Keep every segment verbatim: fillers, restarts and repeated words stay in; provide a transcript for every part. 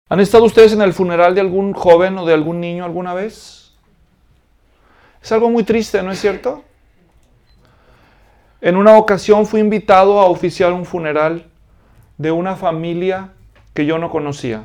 ¿Han estado ustedes en el funeral de algún joven o de algún niño alguna vez? Es algo muy triste, ¿no es cierto? En una ocasión fui invitado a oficiar un funeral de una familia que yo no conocía.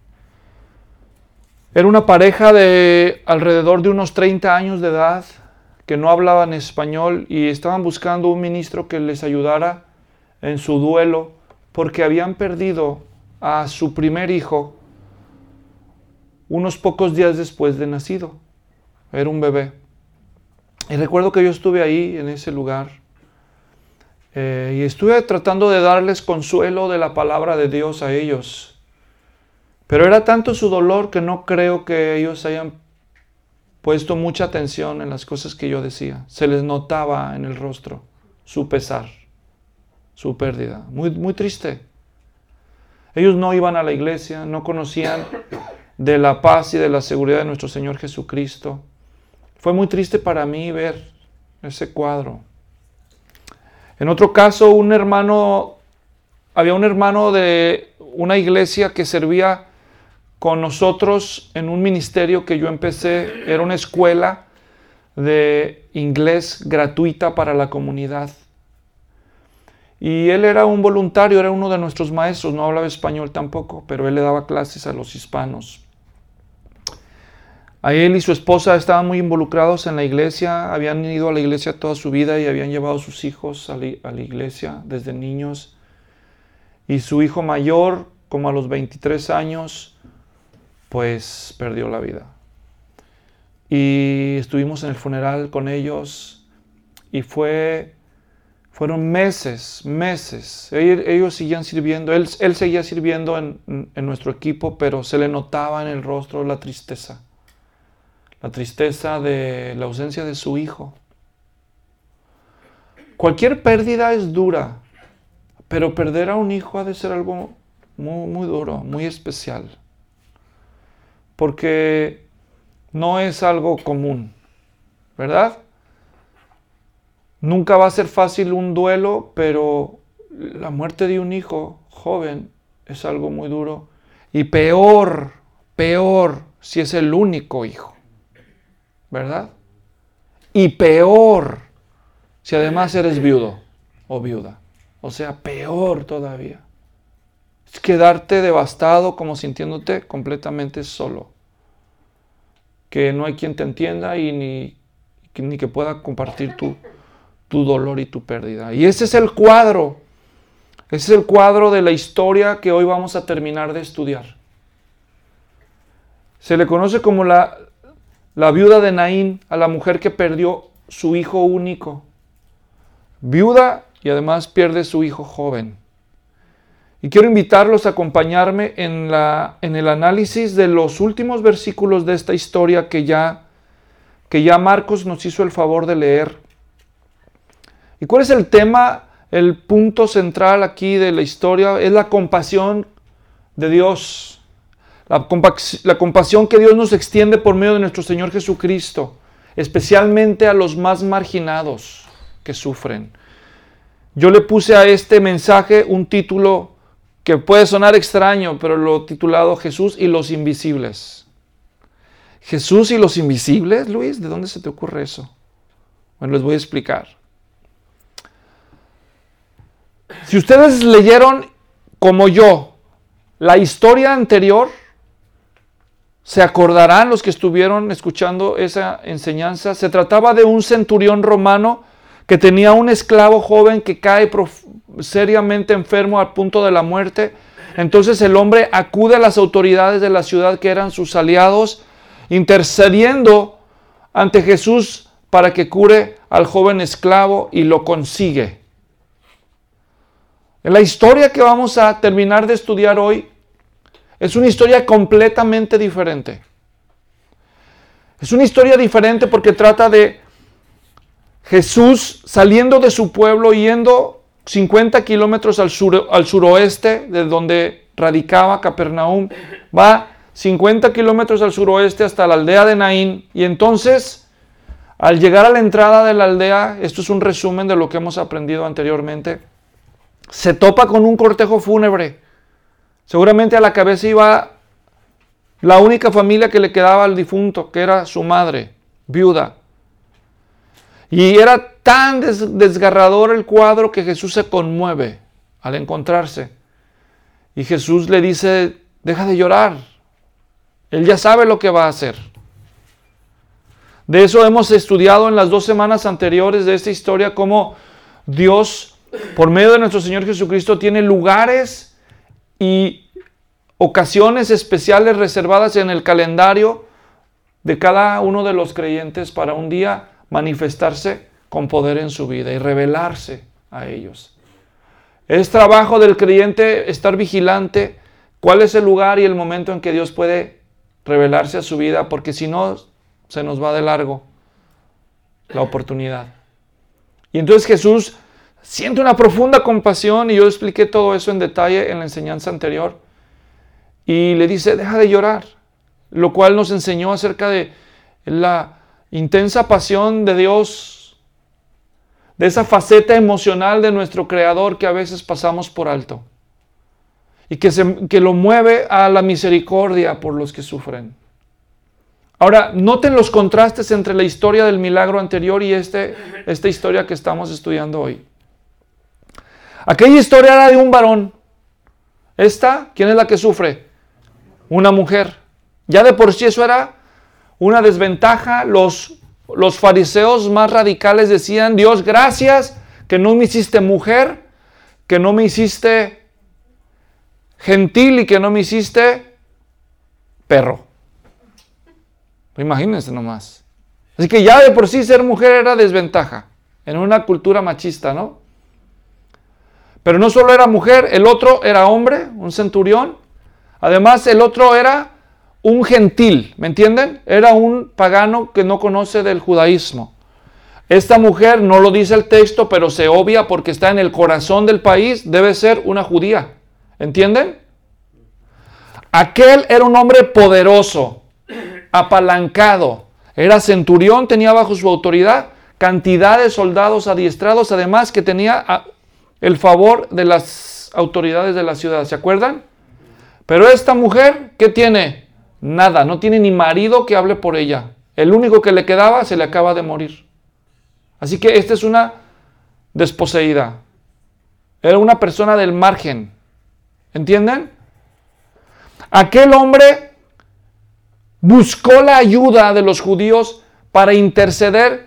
Era una pareja de alrededor de unos treinta años de edad que no hablaban español y estaban buscando un ministro que les ayudara en su duelo porque habían perdido a su primer hijo unos pocos días después de nacido. Era un bebé. Y recuerdo que yo estuve ahí en ese lugar eh, y estuve tratando de darles consuelo de la palabra de Dios a ellos. Pero era tanto su dolor que no creo que ellos hayan puesto mucha atención en las cosas que yo decía. Se les notaba en el rostro su pesar, su pérdida. Muy, muy triste. Ellos no iban a la iglesia, no conocían de la paz y de la seguridad de nuestro Señor Jesucristo. Fue muy triste para mí ver ese cuadro. En otro caso, un hermano, había un hermano de una iglesia que servía con nosotros en un ministerio que yo empecé. Era una escuela de inglés gratuita para la comunidad. Y él era un voluntario, era uno de nuestros maestros, no hablaba español tampoco, pero él le daba clases a los hispanos. A él y su esposa estaban muy involucrados en la iglesia, habían ido a la iglesia toda su vida y habían llevado a sus hijos a la, a la iglesia desde niños. Y su hijo mayor, como a los veintitrés años, pues perdió la vida. Y estuvimos en el funeral con ellos y fue, fueron meses, meses. Ellos seguían sirviendo, él, él seguía sirviendo en, en nuestro equipo, pero se le notaba en el rostro la tristeza. La tristeza de la ausencia de su hijo. Cualquier pérdida es dura, pero perder a un hijo ha de ser algo muy, muy duro, muy especial. Porque no es algo común, ¿verdad? Nunca va a ser fácil un duelo, pero la muerte de un hijo joven es algo muy duro. Y peor, peor si es el único hijo, ¿verdad? Y peor si además eres viudo o viuda. O sea, peor todavía. Es quedarte devastado, como sintiéndote completamente solo. Que no hay quien te entienda y ni, ni que pueda compartir tu, tu dolor y tu pérdida. Y ese es el cuadro. Ese es el cuadro de la historia que hoy vamos a terminar de estudiar. Se le conoce como la, la viuda de Naín, a la mujer que perdió su hijo único. Viuda y además pierde su hijo joven. Y quiero invitarlos a acompañarme en, la, en el análisis de los últimos versículos de esta historia que ya, que ya Marcos nos hizo el favor de leer. ¿Y cuál es el tema, el punto central aquí de la historia? Es la compasión de Dios. La, compas- la compasión que Dios nos extiende por medio de nuestro Señor Jesucristo, especialmente a los más marginados que sufren. Yo le puse a este mensaje un título que puede sonar extraño, pero lo he titulado Jesús y los invisibles. ¿Jesús y los invisibles, Luis? ¿De dónde se te ocurre eso? Bueno, les voy a explicar. Si ustedes leyeron, como yo, la historia anterior, se acordarán los que estuvieron escuchando esa enseñanza. Se trataba de un centurión romano que tenía un esclavo joven que cae prof- seriamente enfermo al punto de la muerte. Entonces el hombre acude a las autoridades de la ciudad que eran sus aliados, intercediendo ante Jesús para que cure al joven esclavo y lo consigue. En la historia que vamos a terminar de estudiar hoy, es una historia completamente diferente. Es una historia diferente porque trata de Jesús saliendo de su pueblo, yendo cincuenta kilómetros al, sur, al suroeste de donde radicaba Capernaum. Va cincuenta kilómetros al suroeste hasta la aldea de Naín. Y entonces, al llegar a la entrada de la aldea, esto es un resumen de lo que hemos aprendido anteriormente, se topa con un cortejo fúnebre. Seguramente a la cabeza iba la única familia que le quedaba al difunto, que era su madre, viuda. Y era tan des- desgarrador el cuadro que Jesús se conmueve al encontrarse. Y Jesús le dice, deja de llorar. Él ya sabe lo que va a hacer. De eso hemos estudiado en las dos semanas anteriores de esta historia, cómo Dios, por medio de nuestro Señor Jesucristo, tiene lugares y ocasiones especiales reservadas en el calendario de cada uno de los creyentes para un día manifestarse con poder en su vida y revelarse a ellos. Es trabajo del creyente estar vigilante cuál es el lugar y el momento en que Dios puede revelarse a su vida, porque si no, se nos va de largo la oportunidad. Y entonces Jesús siente una profunda compasión, y yo expliqué todo eso en detalle en la enseñanza anterior, y le dice, deja de llorar, lo cual nos enseñó acerca de la intensa pasión de Dios, de esa faceta emocional de nuestro Creador que a veces pasamos por alto, y que, se, que lo mueve a la misericordia por los que sufren. Ahora, noten los contrastes entre la historia del milagro anterior y este, esta historia que estamos estudiando hoy. Aquella historia era de un varón. Esta, ¿quién es la que sufre? Una mujer. Ya de por sí eso era una desventaja. Los, los fariseos más radicales decían, Dios, gracias que no me hiciste mujer, que no me hiciste gentil y que no me hiciste perro. Imagínense nomás. Así que ya de por sí ser mujer era desventaja en una cultura machista, ¿no? Pero no solo era mujer, el otro era hombre, un centurión. Además, el otro era un gentil, ¿me entienden? Era un pagano que no conoce del judaísmo. Esta mujer, no lo dice el texto, pero se obvia porque está en el corazón del país, debe ser una judía. ¿Entienden? Aquel era un hombre poderoso, apalancado, era centurión, tenía bajo su autoridad cantidad de soldados adiestrados, además que tenía el favor de las autoridades de la ciudad, ¿se acuerdan? Pero esta mujer, ¿qué tiene? Nada, no tiene ni marido que hable por ella. El único que le quedaba se le acaba de morir. Así que esta es una desposeída. Era una persona del margen. ¿Entienden? Aquel hombre buscó la ayuda de los judíos para interceder,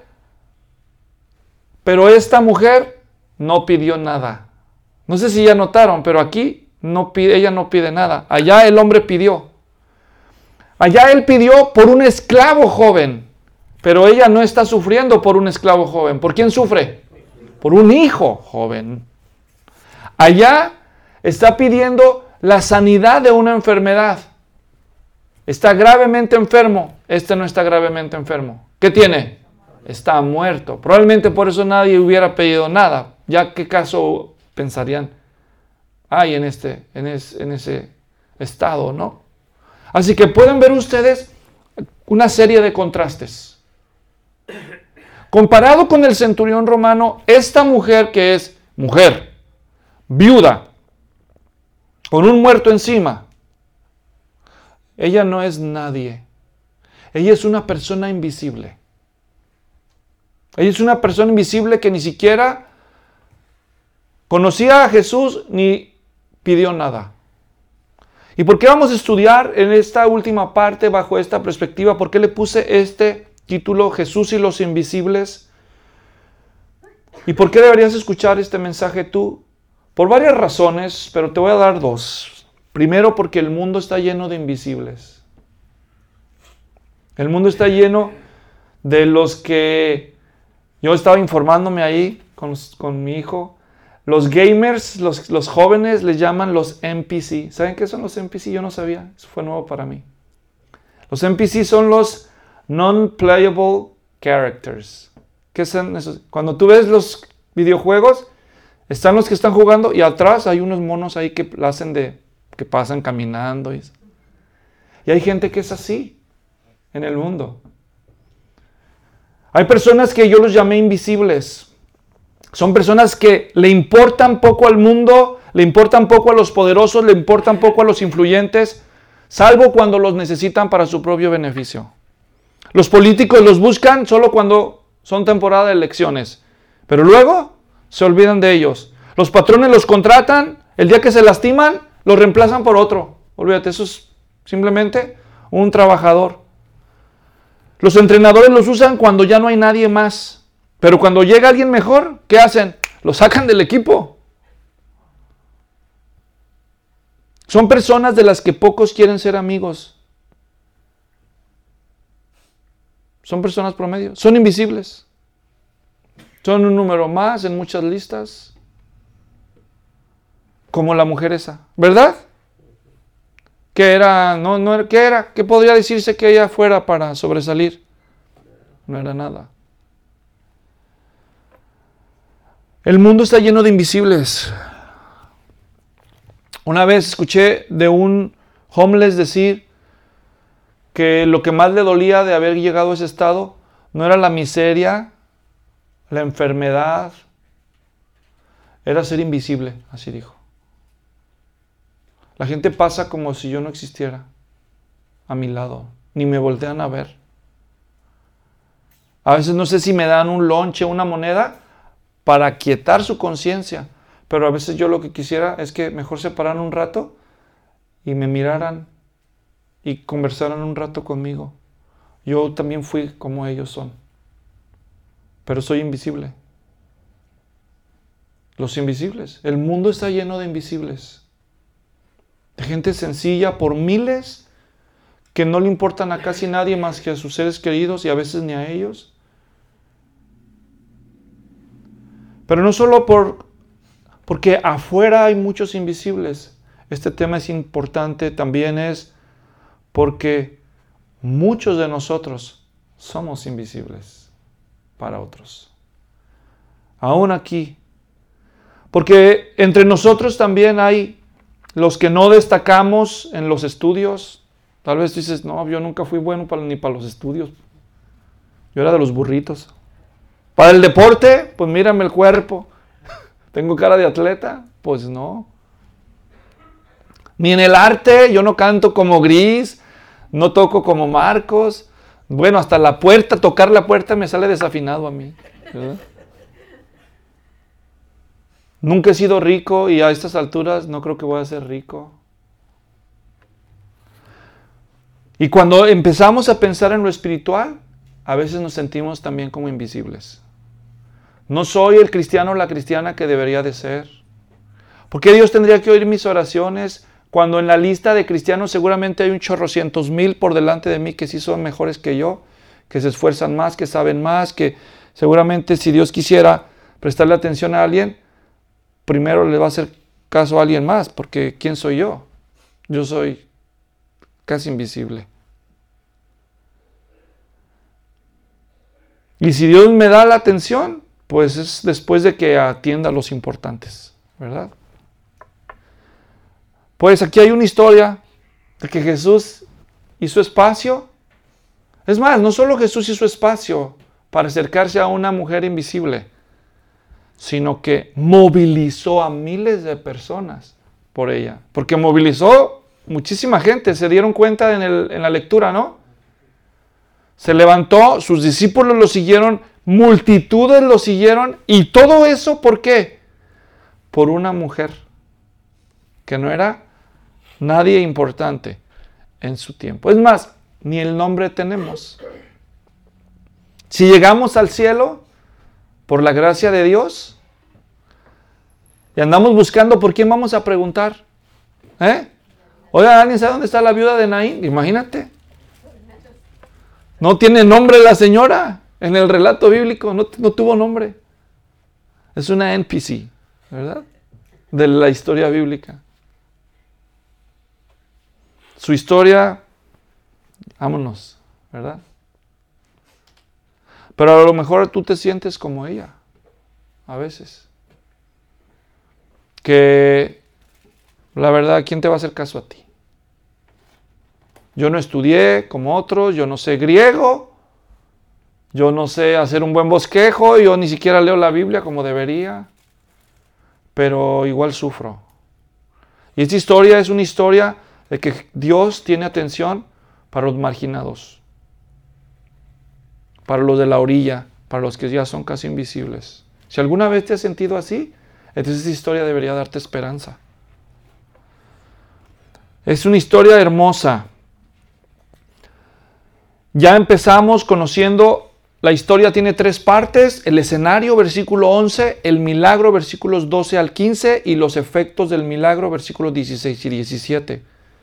pero esta mujer no pidió nada. No sé si ya notaron, pero aquí no pide, ella no pide nada. Allá el hombre pidió. Allá él pidió por un esclavo joven, pero ella no está sufriendo por un esclavo joven. ¿Por quién sufre? Por un hijo joven. Allá está pidiendo la sanidad de una enfermedad. Está gravemente enfermo. Este no está gravemente enfermo. ¿Qué tiene? Está muerto. Probablemente por eso nadie hubiera pedido nada. Ya qué caso pensarían hay en, este, en, es, en ese estado, ¿no? Así que pueden ver ustedes una serie de contrastes. Comparado con el centurión romano, esta mujer que es mujer, viuda, con un muerto encima, ella no es nadie. Ella es una persona invisible. Ella es una persona invisible que ni siquiera conocía a Jesús ni pidió nada. ¿Y por qué vamos a estudiar en esta última parte bajo esta perspectiva? ¿Por qué le puse este título, Jesús y los invisibles? ¿Y por qué deberías escuchar este mensaje tú? Por varias razones, pero te voy a dar dos. Primero, porque el mundo está lleno de invisibles. El mundo está lleno de los que... Yo estaba informándome ahí con, con mi hijo. Los gamers, los, los jóvenes, les llaman los N P C. ¿Saben qué son los N P C? Yo no sabía. Eso fue nuevo para mí. Los N P C son los non-playable characters. ¿Qué son esos? Cuando tú ves los videojuegos, están los que están jugando y atrás hay unos monos ahí que hacen de... que pasan caminando. Y, y hay gente que es así en el mundo. Hay personas que yo los llamé invisibles. Son personas que le importan poco al mundo, le importan poco a los poderosos, le importan poco a los influyentes, salvo cuando los necesitan para su propio beneficio. Los políticos los buscan solo cuando son temporada de elecciones, pero luego se olvidan de ellos. Los patrones los contratan, el día que se lastiman, los reemplazan por otro. Olvídate, eso es simplemente un trabajador. Los entrenadores los usan cuando ya no hay nadie más, pero cuando llega alguien mejor, ¿qué hacen? Lo sacan del equipo. Son personas de las que pocos quieren ser amigos. Son personas promedio, son invisibles. Son un número más en muchas listas. Como la mujer esa, ¿verdad? ¿Qué era? No, no era, ¿qué era? ¿Qué podría decirse que ella fuera para sobresalir? No era nada. El mundo está lleno de invisibles. Una vez escuché de un homeless decir que lo que más le dolía de haber llegado a ese estado no era la miseria, la enfermedad, era ser invisible, así dijo. La gente pasa como si yo no existiera a mi lado, ni me voltean a ver. A veces no sé si me dan un lonche, una moneda, para quietar su conciencia, pero a veces yo lo que quisiera es que mejor se pararan un rato y me miraran y conversaran un rato conmigo. Yo también fui como ellos son, pero soy invisible. Los invisibles. El mundo está lleno de invisibles. De gente sencilla por miles que no le importan a casi nadie más que a sus seres queridos y a veces ni a ellos. Pero no solo por, porque afuera hay muchos invisibles. Este tema es importante también es porque muchos de nosotros somos invisibles para otros. Aún aquí. Porque entre nosotros también hay los que no destacamos en los estudios. Tal vez dices, no, yo nunca fui bueno para, ni para los estudios. Yo era de los burritos. Para el deporte, pues mírame el cuerpo. ¿Tengo cara de atleta? Pues no. Ni en el arte, yo no canto como Gris, no toco como Marcos. Bueno, hasta la puerta, tocar la puerta me sale desafinado a mí, ¿verdad? Nunca he sido rico y a estas alturas no creo que voy a ser rico. Y cuando empezamos a pensar en lo espiritual, a veces nos sentimos también como invisibles. No soy el cristiano o la cristiana que debería de ser. ¿Por qué Dios tendría que oír mis oraciones cuando en la lista de cristianos seguramente hay un chorrocientos mil por delante de mí que sí son mejores que yo, que se esfuerzan más, que saben más, que seguramente si Dios quisiera prestarle atención a alguien, primero le va a hacer caso a alguien más, porque ¿quién soy yo? Yo soy casi invisible. Y si Dios me da la atención, pues es después de que atienda a los importantes, ¿verdad? Pues aquí hay una historia de que Jesús hizo espacio. Es más, no solo Jesús hizo espacio para acercarse a una mujer invisible, sino que movilizó a miles de personas por ella. Porque movilizó muchísima gente, se dieron cuenta en, el, en la lectura, ¿no? Se levantó, sus discípulos lo siguieron, multitudes lo siguieron, y todo eso, ¿por qué? Por una mujer que no era nadie importante en su tiempo. Es más, ni el nombre tenemos. Si llegamos al cielo, por la gracia de Dios, y andamos buscando por quién vamos a preguntar. ¿Eh? Oiga, ¿alguien sabe dónde está la viuda de Naín? Imagínate. No tiene nombre la señora. En el relato bíblico no, no tuvo nombre. Es una N P C, ¿verdad? De la historia bíblica. Su historia, vámonos, ¿verdad? Pero a lo mejor tú te sientes como ella, a veces. Que la verdad, ¿quién te va a hacer caso a ti? Yo no estudié como otros, yo no sé griego, yo no sé hacer un buen bosquejo, yo ni siquiera leo la Biblia como debería, pero igual sufro. Y esta historia es una historia de que Dios tiene atención para los marginados, para los de la orilla, para los que ya son casi invisibles. Si alguna vez te has sentido así, entonces esta historia debería darte esperanza. Es una historia hermosa. Ya empezamos conociendo, la historia tiene tres partes: el escenario, versículo once, el milagro, versículos doce al quince, y los efectos del milagro, versículos dieciséis y diecisiete.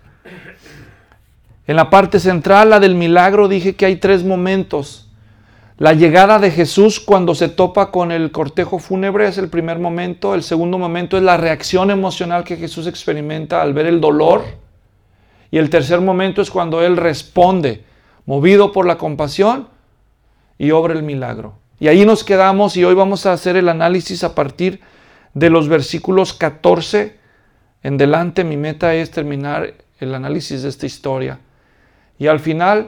En la parte central, la del milagro, dije que hay tres momentos. La llegada de Jesús cuando se topa con el cortejo fúnebre es el primer momento. El segundo momento es la reacción emocional que Jesús experimenta al ver el dolor. Y el tercer momento es cuando Él responde, movido por la compasión, y obra el milagro. Y ahí nos quedamos, y hoy vamos a hacer el análisis a partir de los versículos catorce en delante. Mi meta es terminar el análisis de esta historia. Y al final,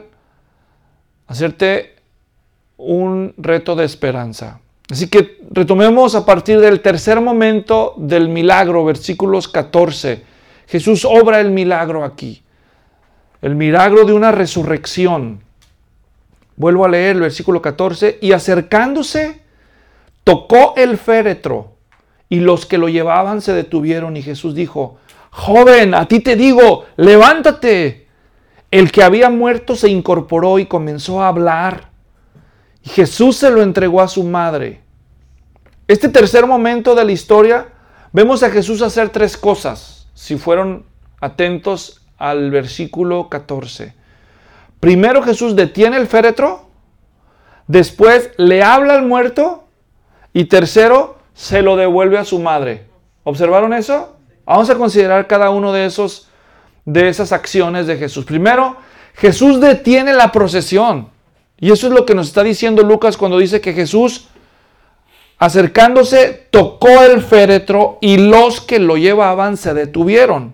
hacerte un reto de esperanza. Así que retomemos a partir del tercer momento del milagro, versículos catorce. Jesús obra el milagro aquí. El milagro de una resurrección. Vuelvo a leer el versículo catorce. Y acercándose, tocó el féretro, y los que lo llevaban se detuvieron, y Jesús dijo: joven, a ti te digo, levántate. El que había muerto se incorporó y comenzó a hablar. Y Jesús se lo entregó a su madre. Este tercer momento de la historia, vemos a Jesús hacer tres cosas, si fueron atentos al versículo catorce. Primero, Jesús detiene el féretro. Después le habla al muerto. Y tercero, se lo devuelve a su madre. ¿Observaron eso? Vamos a considerar cada uno de esos, de esas acciones de Jesús. Primero, Jesús detiene la procesión. Y eso es lo que nos está diciendo Lucas cuando dice que Jesús, acercándose, tocó el féretro y los que lo llevaban se detuvieron.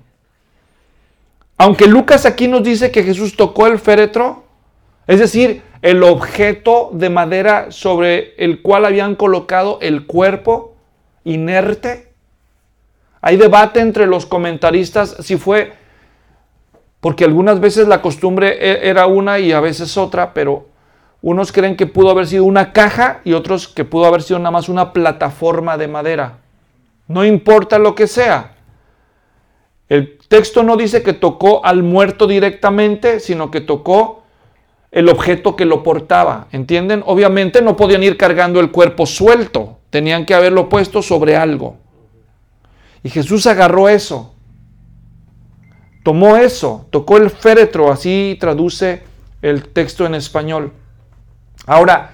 Aunque Lucas aquí nos dice que Jesús tocó el féretro, es decir, el objeto de madera sobre el cual habían colocado el cuerpo inerte. Hay debate entre los comentaristas si fue, porque algunas veces la costumbre era una y a veces otra, pero unos creen que pudo haber sido una caja y otros que pudo haber sido nada más una plataforma de madera. No importa lo que sea. El texto no dice que tocó al muerto directamente, sino que tocó el objeto que lo portaba. ¿Entienden? Obviamente no podían ir cargando el cuerpo suelto. Tenían que haberlo puesto sobre algo. Y Jesús agarró eso. Tomó eso. Tocó el féretro. Así traduce el texto en español. Ahora,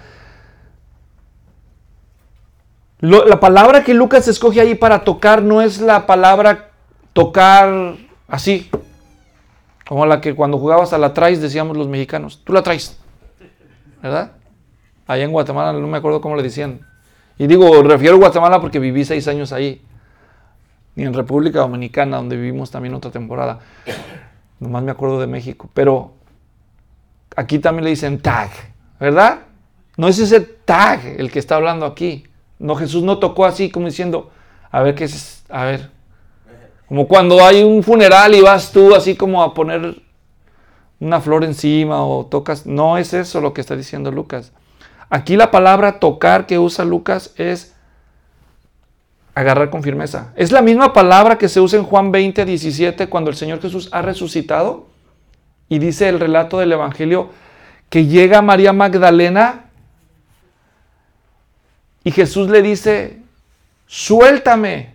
lo, la palabra que Lucas escoge ahí para tocar no es la palabra tocar así, como la que cuando jugabas a la traes decíamos los mexicanos, tú la traes, ¿verdad? Allá en Guatemala no me acuerdo cómo le decían. Y digo, refiero a Guatemala porque viví seis años ahí. Y en República Dominicana, donde vivimos también otra temporada. Nomás me acuerdo de México. Pero aquí también le dicen tag, ¿verdad? No es ese tag el que está hablando aquí. No, Jesús no tocó así como diciendo, a ver qué es, a ver. Como cuando hay un funeral y vas tú así como a poner una flor encima o tocas. No es eso lo que está diciendo Lucas. Aquí la palabra tocar que usa Lucas es agarrar con firmeza. Es la misma palabra que se usa en Juan veinte, diecisiete cuando el Señor Jesús ha resucitado y dice el relato del Evangelio que llega María Magdalena y Jesús le dice, suéltame.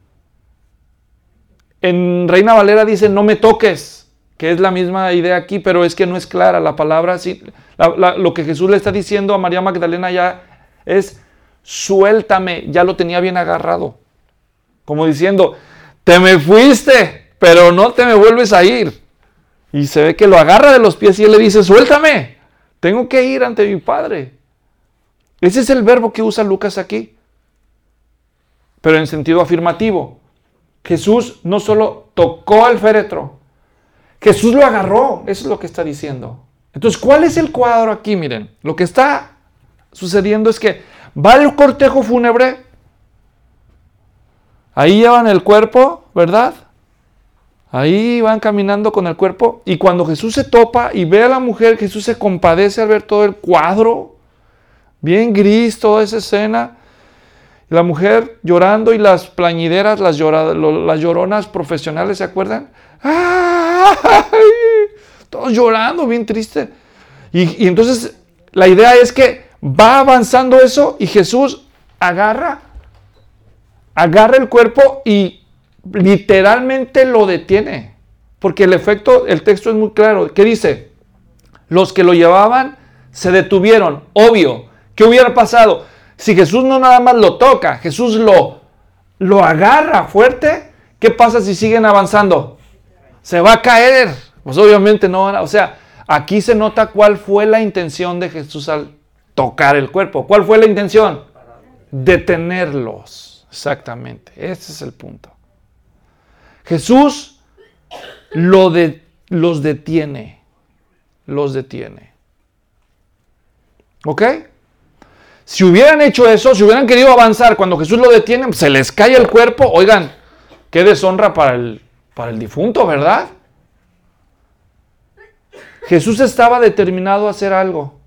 En Reina Valera dice, no me toques, que es la misma idea aquí, pero es que no es clara la palabra. Sí, la, la, lo que Jesús le está diciendo a María Magdalena ya es, suéltame, ya lo tenía bien agarrado. Como diciendo, te me fuiste, pero no te me vuelves a ir. Y se ve que lo agarra de los pies y él le dice, suéltame, tengo que ir ante mi Padre. Ese es el verbo que usa Lucas aquí, pero en sentido afirmativo. Jesús no solo tocó el féretro, Jesús lo agarró, eso es lo que está diciendo. Entonces, ¿cuál es el cuadro aquí? Miren, lo que está sucediendo es que va el cortejo fúnebre, ahí llevan el cuerpo, ¿verdad? Ahí van caminando con el cuerpo y cuando Jesús se topa y ve a la mujer, Jesús se compadece al ver todo el cuadro, bien gris toda esa escena. La mujer llorando y las plañideras, las, llora, las lloronas profesionales, ¿se acuerdan? ¡Ay! Todos llorando, bien triste. Y, y entonces la idea es que va avanzando eso y Jesús agarra, agarra el cuerpo y literalmente lo detiene. Porque el efecto, el texto es muy claro. ¿Qué dice? Los que lo llevaban se detuvieron. Obvio. ¿Qué hubiera pasado? Si Jesús no nada más lo toca, Jesús lo, lo agarra fuerte, ¿qué pasa si siguen avanzando? Se va a caer. Pues obviamente no van a... O sea, aquí se nota cuál fue la intención de Jesús al tocar el cuerpo. ¿Cuál fue la intención? Detenerlos. Exactamente. Ese es el punto. Jesús lo de, los detiene. Los detiene. ¿Ok? Si hubieran hecho eso, si hubieran querido avanzar cuando Jesús lo detiene, se les cae el cuerpo. Oigan, qué deshonra para el, para el difunto, ¿verdad? Jesús estaba determinado a hacer algo.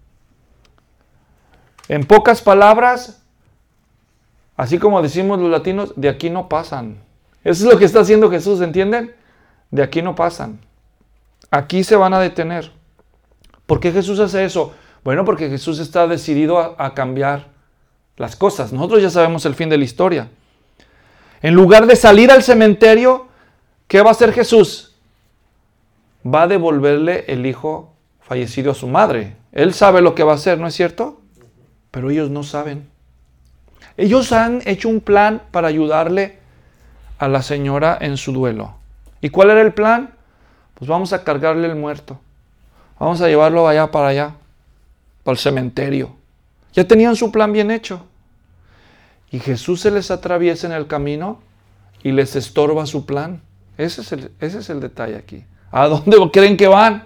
En pocas palabras, así como decimos los latinos, de aquí no pasan. Eso es lo que está haciendo Jesús, ¿entienden? De aquí no pasan. Aquí se van a detener. ¿Por qué Jesús hace eso? Bueno, porque Jesús está decidido a, a cambiar las cosas. Nosotros ya sabemos el fin de la historia. En lugar de salir al cementerio, ¿qué va a hacer Jesús? Va a devolverle el hijo fallecido a su madre. Él sabe lo que va a hacer, ¿no es cierto? Pero ellos no saben. Ellos han hecho un plan para ayudarle a la señora en su duelo. ¿Y cuál era el plan? Pues vamos a cargarle el muerto. Vamos a llevarlo allá para allá, para el cementerio. Ya tenían su plan bien hecho. Y Jesús se les atraviesa en el camino y les estorba su plan. Ese es el, ese es el detalle aquí. ¿A dónde creen que van?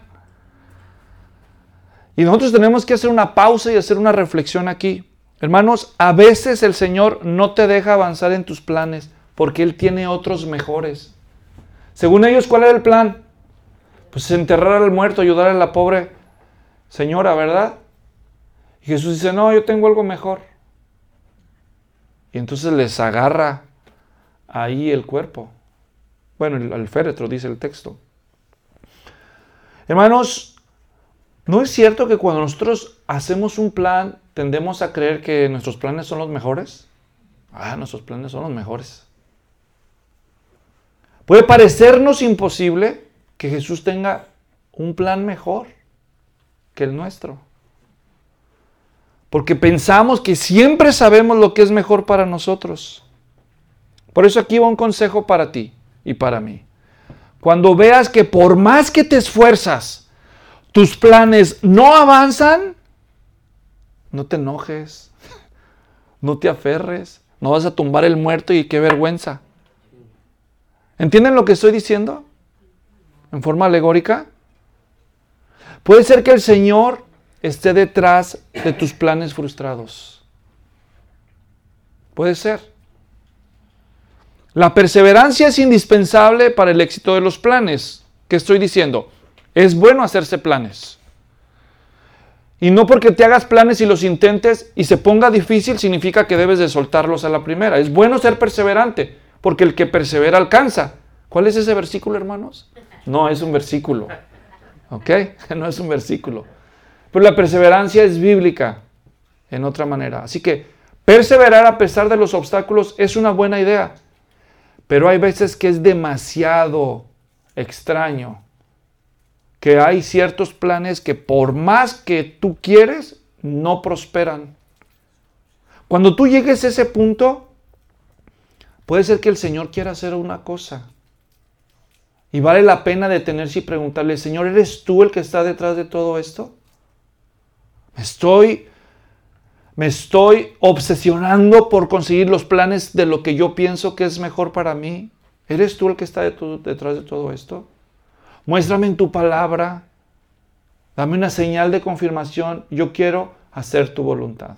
Y nosotros tenemos que hacer una pausa y hacer una reflexión aquí. Hermanos, a veces el Señor no te deja avanzar en tus planes porque Él tiene otros mejores. Según ellos, ¿cuál era el plan? Pues enterrar al muerto, ayudar a la pobre señora, ¿verdad? Y Jesús dice, no, yo tengo algo mejor. Y entonces les agarra ahí el cuerpo. Bueno, el, el féretro, dice el texto. Hermanos, ¿no es cierto que cuando nosotros hacemos un plan, tendemos a creer que nuestros planes son los mejores? Ah, nuestros planes son los mejores. Puede parecernos imposible que Jesús tenga un plan mejor que el nuestro. Porque pensamos que siempre sabemos lo que es mejor para nosotros. Por eso aquí va un consejo para ti y para mí. Cuando veas que por más que te esfuerzas, tus planes no avanzan, no te enojes, no te aferres, no vas a tumbar el muerto y qué vergüenza. ¿Entienden lo que estoy diciendo? En forma alegórica. Puede ser que el Señor esté detrás de tus planes frustrados. Puede ser. La perseverancia es indispensable para el éxito de los planes. ¿Qué estoy diciendo? Es bueno hacerse planes. Y no porque te hagas planes y los intentes y se ponga difícil significa que debes de soltarlos a la primera. Es bueno ser perseverante, porque el que persevera alcanza. ¿Cuál es ese versículo, hermanos? No es un versículo. ¿Ok? No es un versículo. Pero la perseverancia es bíblica, en otra manera. Así que perseverar a pesar de los obstáculos es una buena idea. Pero hay veces que es demasiado extraño. Que hay ciertos planes que por más que tú quieres, no prosperan. Cuando tú llegues a ese punto, puede ser que el Señor quiera hacer una cosa. Y vale la pena detenerse y preguntarle, Señor, ¿eres tú el que está detrás de todo esto? Me estoy, me estoy obsesionando por conseguir los planes de lo que yo pienso que es mejor para mí. ¿Eres tú el que está de todo, detrás de todo esto? Muéstrame en tu palabra. Dame una señal de confirmación. Yo quiero hacer tu voluntad.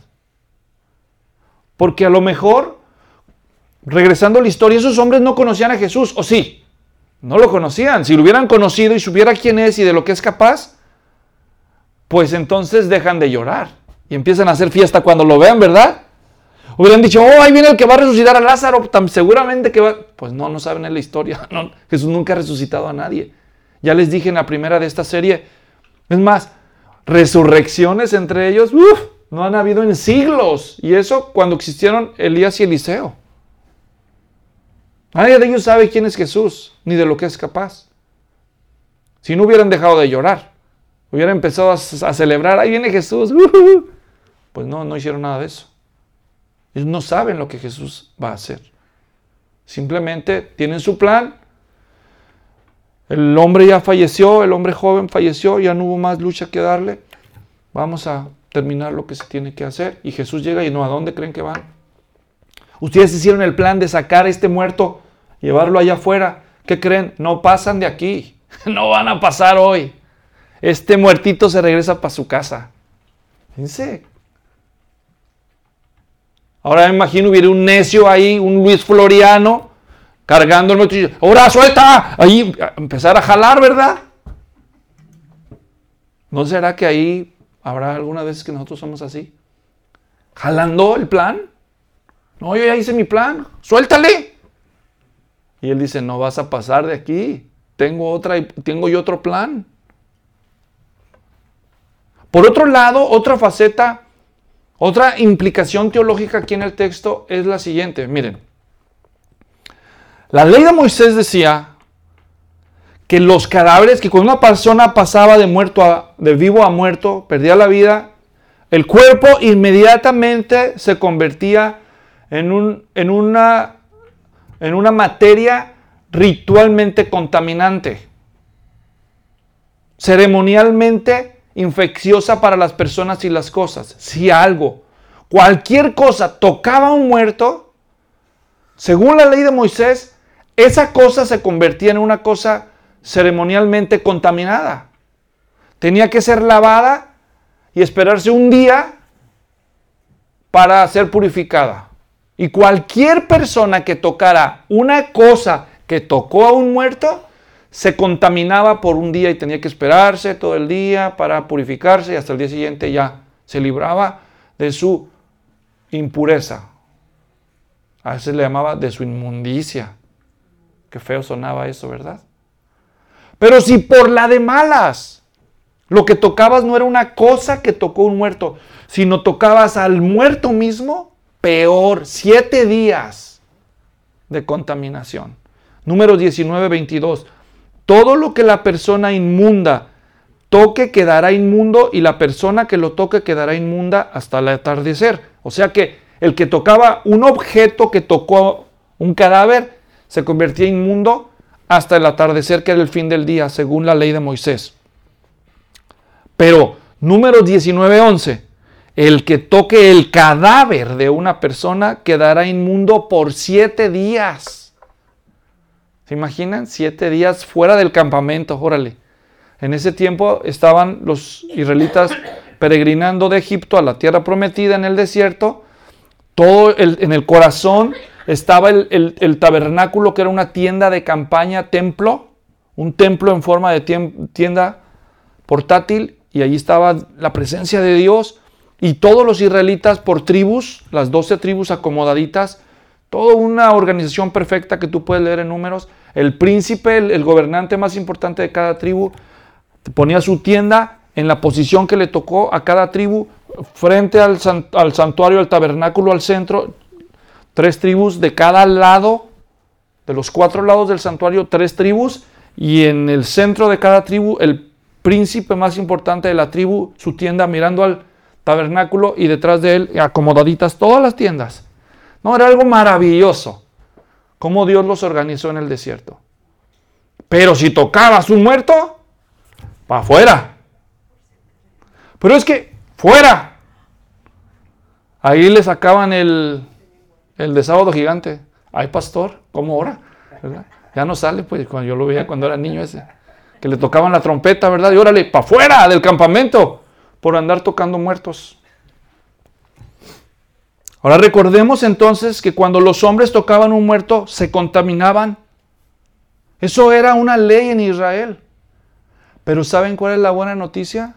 Porque a lo mejor, regresando a la historia, esos hombres no conocían a Jesús, ¿o sí? No lo conocían. Si lo hubieran conocido y supiera quién es y de lo que es capaz, pues entonces dejan de llorar y empiezan a hacer fiesta cuando lo vean, ¿verdad? Hubieran dicho, oh, ahí viene el que va a resucitar a Lázaro, tan seguramente que va... Pues no, no saben en la historia. No, Jesús nunca ha resucitado a nadie. Ya les dije en la primera de esta serie. Es más, resurrecciones entre ellos, uf, no han habido en siglos. Y eso cuando existieron Elías y Eliseo. Nadie de ellos sabe quién es Jesús, ni de lo que es capaz. Si no hubieran dejado de llorar, hubieran empezado a, a celebrar, ahí viene Jesús. Uh-huh. Pues no, no hicieron nada de eso. Ellos no saben lo que Jesús va a hacer. Simplemente tienen su plan. El hombre ya falleció, el hombre joven falleció, ya no hubo más lucha que darle. Vamos a terminar lo que se tiene que hacer. Y Jesús llega y no, ¿a dónde creen que van? Ustedes hicieron el plan de sacar a este muerto, llevarlo allá afuera. ¿Qué creen? No pasan de aquí. No van a pasar hoy. Este muertito se regresa para su casa. Fíjense. Ahora me imagino hubiera un necio ahí, un Luis Floriano, cargando el muerto y dice, ¡ahora suelta! Ahí empezar a jalar, ¿verdad? ¿No será que ahí habrá algunas veces que nosotros somos así? ¿Jalando el plan? No, yo ya hice mi plan, ¡suéltale! Y él dice, no vas a pasar de aquí, tengo, otra, tengo yo otro plan. Por otro lado, otra faceta, otra implicación teológica aquí en el texto es la siguiente, miren. La ley de Moisés decía que los cadáveres, que cuando una persona pasaba de muerto a, de vivo a muerto, perdía la vida, el cuerpo inmediatamente se convertía en, un, en, una, en una materia ritualmente contaminante, ceremonialmente infecciosa para las personas y las cosas. Si algo, cualquier cosa tocaba a un muerto, según la ley de Moisés, esa cosa se convertía en una cosa ceremonialmente contaminada. Tenía que ser lavada y esperarse un día para ser purificada. Y cualquier persona que tocara una cosa que tocó a un muerto, se contaminaba por un día y tenía que esperarse todo el día para purificarse y hasta el día siguiente ya se libraba de su impureza. A veces le llamaba de su inmundicia. Qué feo sonaba eso, ¿verdad? Pero si por la de malas lo que tocabas no era una cosa que tocó un muerto, sino tocabas al muerto mismo, peor, siete días de contaminación. Números diecinueve, veintidós. Todo lo que la persona inmunda toque quedará inmundo y la persona que lo toque quedará inmunda hasta el atardecer. O sea que el que tocaba un objeto que tocó un cadáver se convertía inmundo hasta el atardecer, que era el fin del día, según la ley de Moisés. Pero, Números diecinueve, once. El que toque el cadáver de una persona quedará inmundo por siete días. ¿Se imaginan? Siete días fuera del campamento, órale. En ese tiempo estaban los israelitas peregrinando de Egipto a la tierra prometida en el desierto. Todo el, en el corazón estaba el, el, el tabernáculo, que era una tienda de campaña, templo, un templo en forma de tienda portátil, y allí estaba la presencia de Dios, y todos los israelitas por tribus, las doce tribus acomodaditas, toda una organización perfecta que tú puedes leer en Números. El príncipe, el, el gobernante más importante de cada tribu, ponía su tienda en la posición que le tocó a cada tribu, frente al, al santuario, al tabernáculo, al centro. Tres tribus de cada lado, de los cuatro lados del santuario, tres tribus. Y en el centro de cada tribu, el príncipe más importante de la tribu, su tienda mirando al tabernáculo, y detrás de él, acomodaditas todas las tiendas. No, era algo maravilloso, cómo Dios los organizó en el desierto. Pero si tocabas un muerto, para afuera. Pero es que, fuera. Ahí le sacaban el, el de sábado gigante. Ay, pastor, ¿cómo ora? ¿Verdad? Ya no sale, pues, cuando yo lo veía cuando era niño ese. Que le tocaban la trompeta, ¿verdad? Y órale, para afuera del campamento, por andar tocando muertos. Ahora recordemos entonces que cuando los hombres tocaban un muerto, se contaminaban. Eso era una ley en Israel. Pero ¿saben cuál es la buena noticia?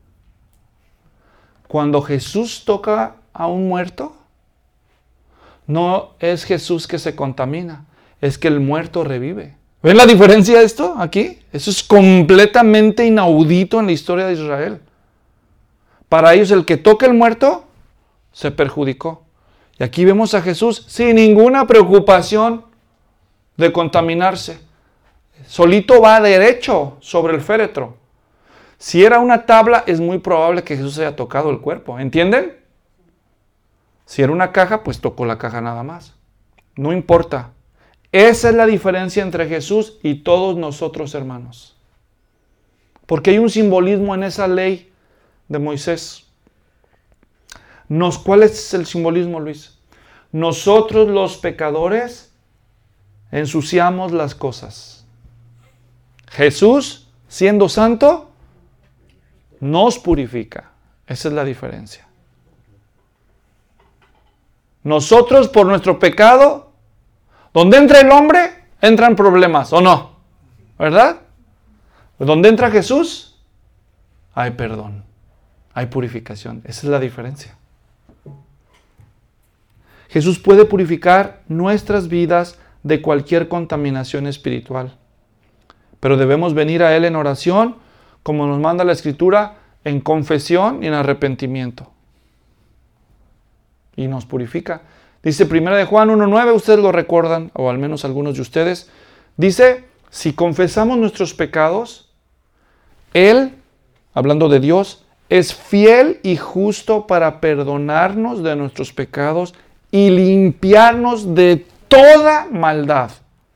Cuando Jesús toca a un muerto, no es Jesús que se contamina, es que el muerto revive. ¿Ven la diferencia de esto aquí? Eso es completamente inaudito en la historia de Israel. Para ellos el que toca el muerto se perjudicó. Y aquí vemos a Jesús sin ninguna preocupación de contaminarse. Solito va derecho sobre el féretro. Si era una tabla, es muy probable que Jesús haya tocado el cuerpo. ¿Entienden? Si era una caja, pues tocó la caja nada más. No importa. Esa es la diferencia entre Jesús y todos nosotros, hermanos. Porque hay un simbolismo en esa ley de Moisés. Nos, ¿Cuál es el simbolismo, Luis? Nosotros los pecadores ensuciamos las cosas. Jesús, siendo santo, nos purifica. Esa es la diferencia. Nosotros por nuestro pecado, donde entra el hombre, entran problemas, ¿o no? ¿Verdad? Donde entra Jesús, hay perdón, hay purificación. Esa es la diferencia. Jesús puede purificar nuestras vidas de cualquier contaminación espiritual. Pero debemos venir a Él en oración, como nos manda la Escritura, en confesión y en arrepentimiento. Y nos purifica. Dice primera de Juan uno nueve, ustedes lo recuerdan, o al menos algunos de ustedes. Dice, si confesamos nuestros pecados, Él, hablando de Dios, es fiel y justo para perdonarnos de nuestros pecados y limpiarnos de toda maldad.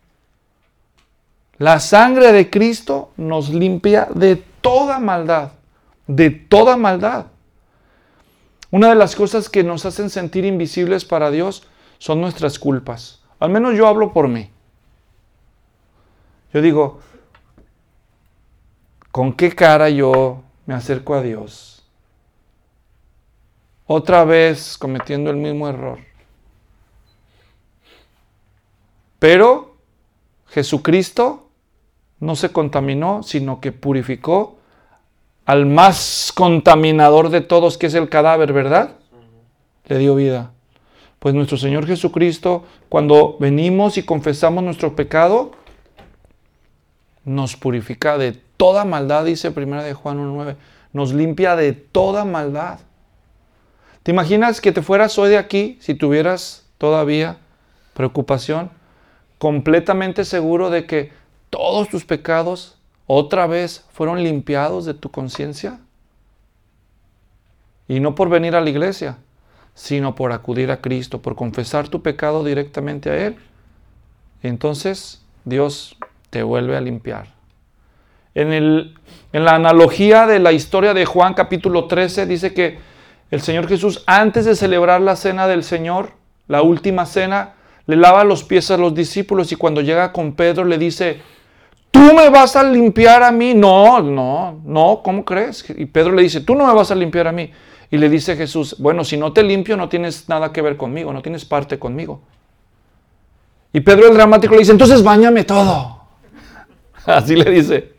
La sangre de Cristo nos limpia de toda maldad, de toda maldad. Una de las cosas que nos hacen sentir invisibles para Dios son nuestras culpas. Al menos yo hablo por mí. Yo digo, ¿con qué cara yo me acerco a Dios? Otra vez cometiendo el mismo error. Pero Jesucristo no se contaminó, sino que purificó al más contaminador de todos, que es el cadáver, ¿verdad? Le dio vida. Pues nuestro Señor Jesucristo, cuando venimos y confesamos nuestro pecado, nos purifica de toda maldad, dice primera de Juan uno nueve. Nos limpia de toda maldad. ¿Te imaginas que te fueras hoy de aquí, si tuvieras todavía preocupación, completamente seguro de que todos tus pecados otra vez fueron limpiados de tu conciencia? Y no por venir a la iglesia, sino por acudir a Cristo, por confesar tu pecado directamente a Él. Entonces Dios te vuelve a limpiar. En, el, en la analogía de la historia de Juan capítulo trece, dice que el Señor Jesús, antes de celebrar la cena del Señor, la última cena, le lava los pies a los discípulos y cuando llega con Pedro le dice, ¿tú me vas a limpiar a mí? No, no, no, ¿cómo crees? Y Pedro le dice, tú no me vas a limpiar a mí. Y le dice Jesús, bueno, si no te limpio no tienes nada que ver conmigo, no tienes parte conmigo. Y Pedro el dramático le dice, entonces báñame todo. Así le dice.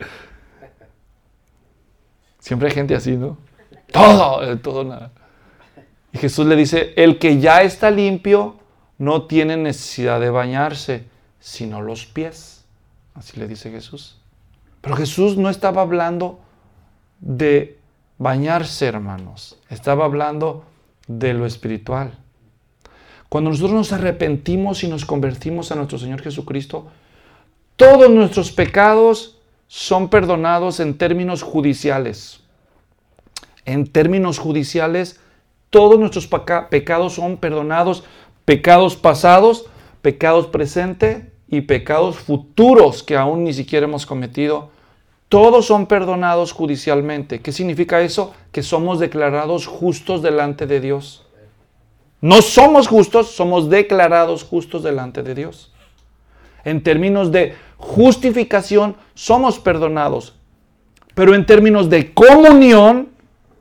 Siempre hay gente así, ¿no? Todo, todo nada. Y Jesús le dice, el que ya está limpio no tiene necesidad de bañarse, sino los pies. Así le dice Jesús. Pero Jesús no estaba hablando de bañarse, hermanos. Estaba hablando de lo espiritual. Cuando nosotros nos arrepentimos y nos convertimos a nuestro Señor Jesucristo, todos nuestros pecados son perdonados en términos judiciales. En términos judiciales, todos nuestros peca- pecados son perdonados. Pecados pasados, pecados presentes y pecados futuros que aún ni siquiera hemos cometido. Todos son perdonados judicialmente. ¿Qué significa eso? Que somos declarados justos delante de Dios. No somos justos, somos declarados justos delante de Dios. En términos de justificación, somos perdonados. Pero en términos de comunión,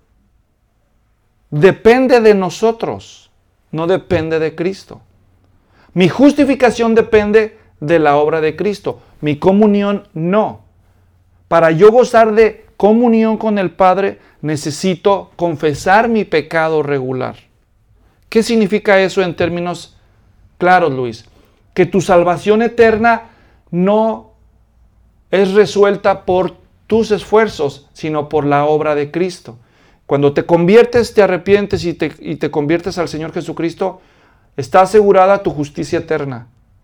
depende de nosotros, no depende de Cristo. Mi justificación depende de la obra de Cristo. Mi comunión no. Para yo gozar de comunión con el Padre, necesito confesar mi pecado regular. ¿Qué significa eso en términos claros, Luis? Que tu salvación eterna no es resuelta por tus esfuerzos, sino por la obra de Cristo. Cuando te conviertes, te arrepientes y te, y te conviertes al Señor Jesucristo, está asegurada tu justicia eterna.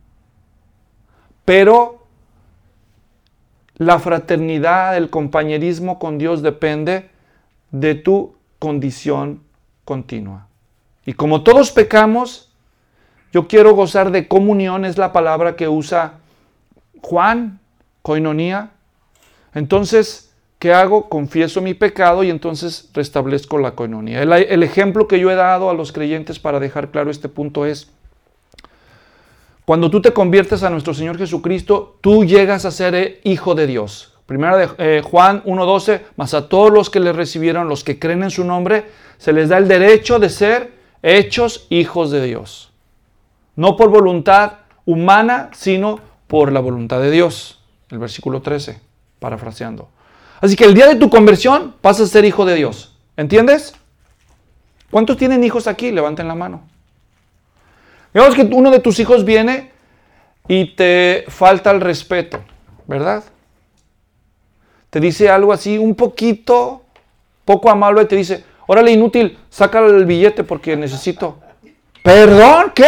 Pero la fraternidad, el compañerismo con Dios depende de tu condición continua. Y como todos pecamos, yo quiero gozar de comunión, es la palabra que usa Juan, koinonía. Entonces, ¿qué hago? Confieso mi pecado y entonces restablezco la koinonía. El, el ejemplo que yo he dado a los creyentes para dejar claro este punto es, cuando tú te conviertes a nuestro Señor Jesucristo, tú llegas a ser hijo de Dios. Primera de eh, Juan uno doce, mas a todos los que le recibieron, los que creen en su nombre, se les da el derecho de ser hechos hijos de Dios. No por voluntad humana, sino por la voluntad de Dios. El versículo trece, parafraseando. Así que el día de tu conversión vas a ser hijo de Dios. ¿Entiendes? ¿Cuántos tienen hijos aquí? Levanten la mano. Digamos que uno de tus hijos viene y te falta el respeto, ¿verdad? Te dice algo así, un poquito, poco amable, y te dice, órale, inútil, saca el billete porque necesito. ¿Perdón? ¿Qué?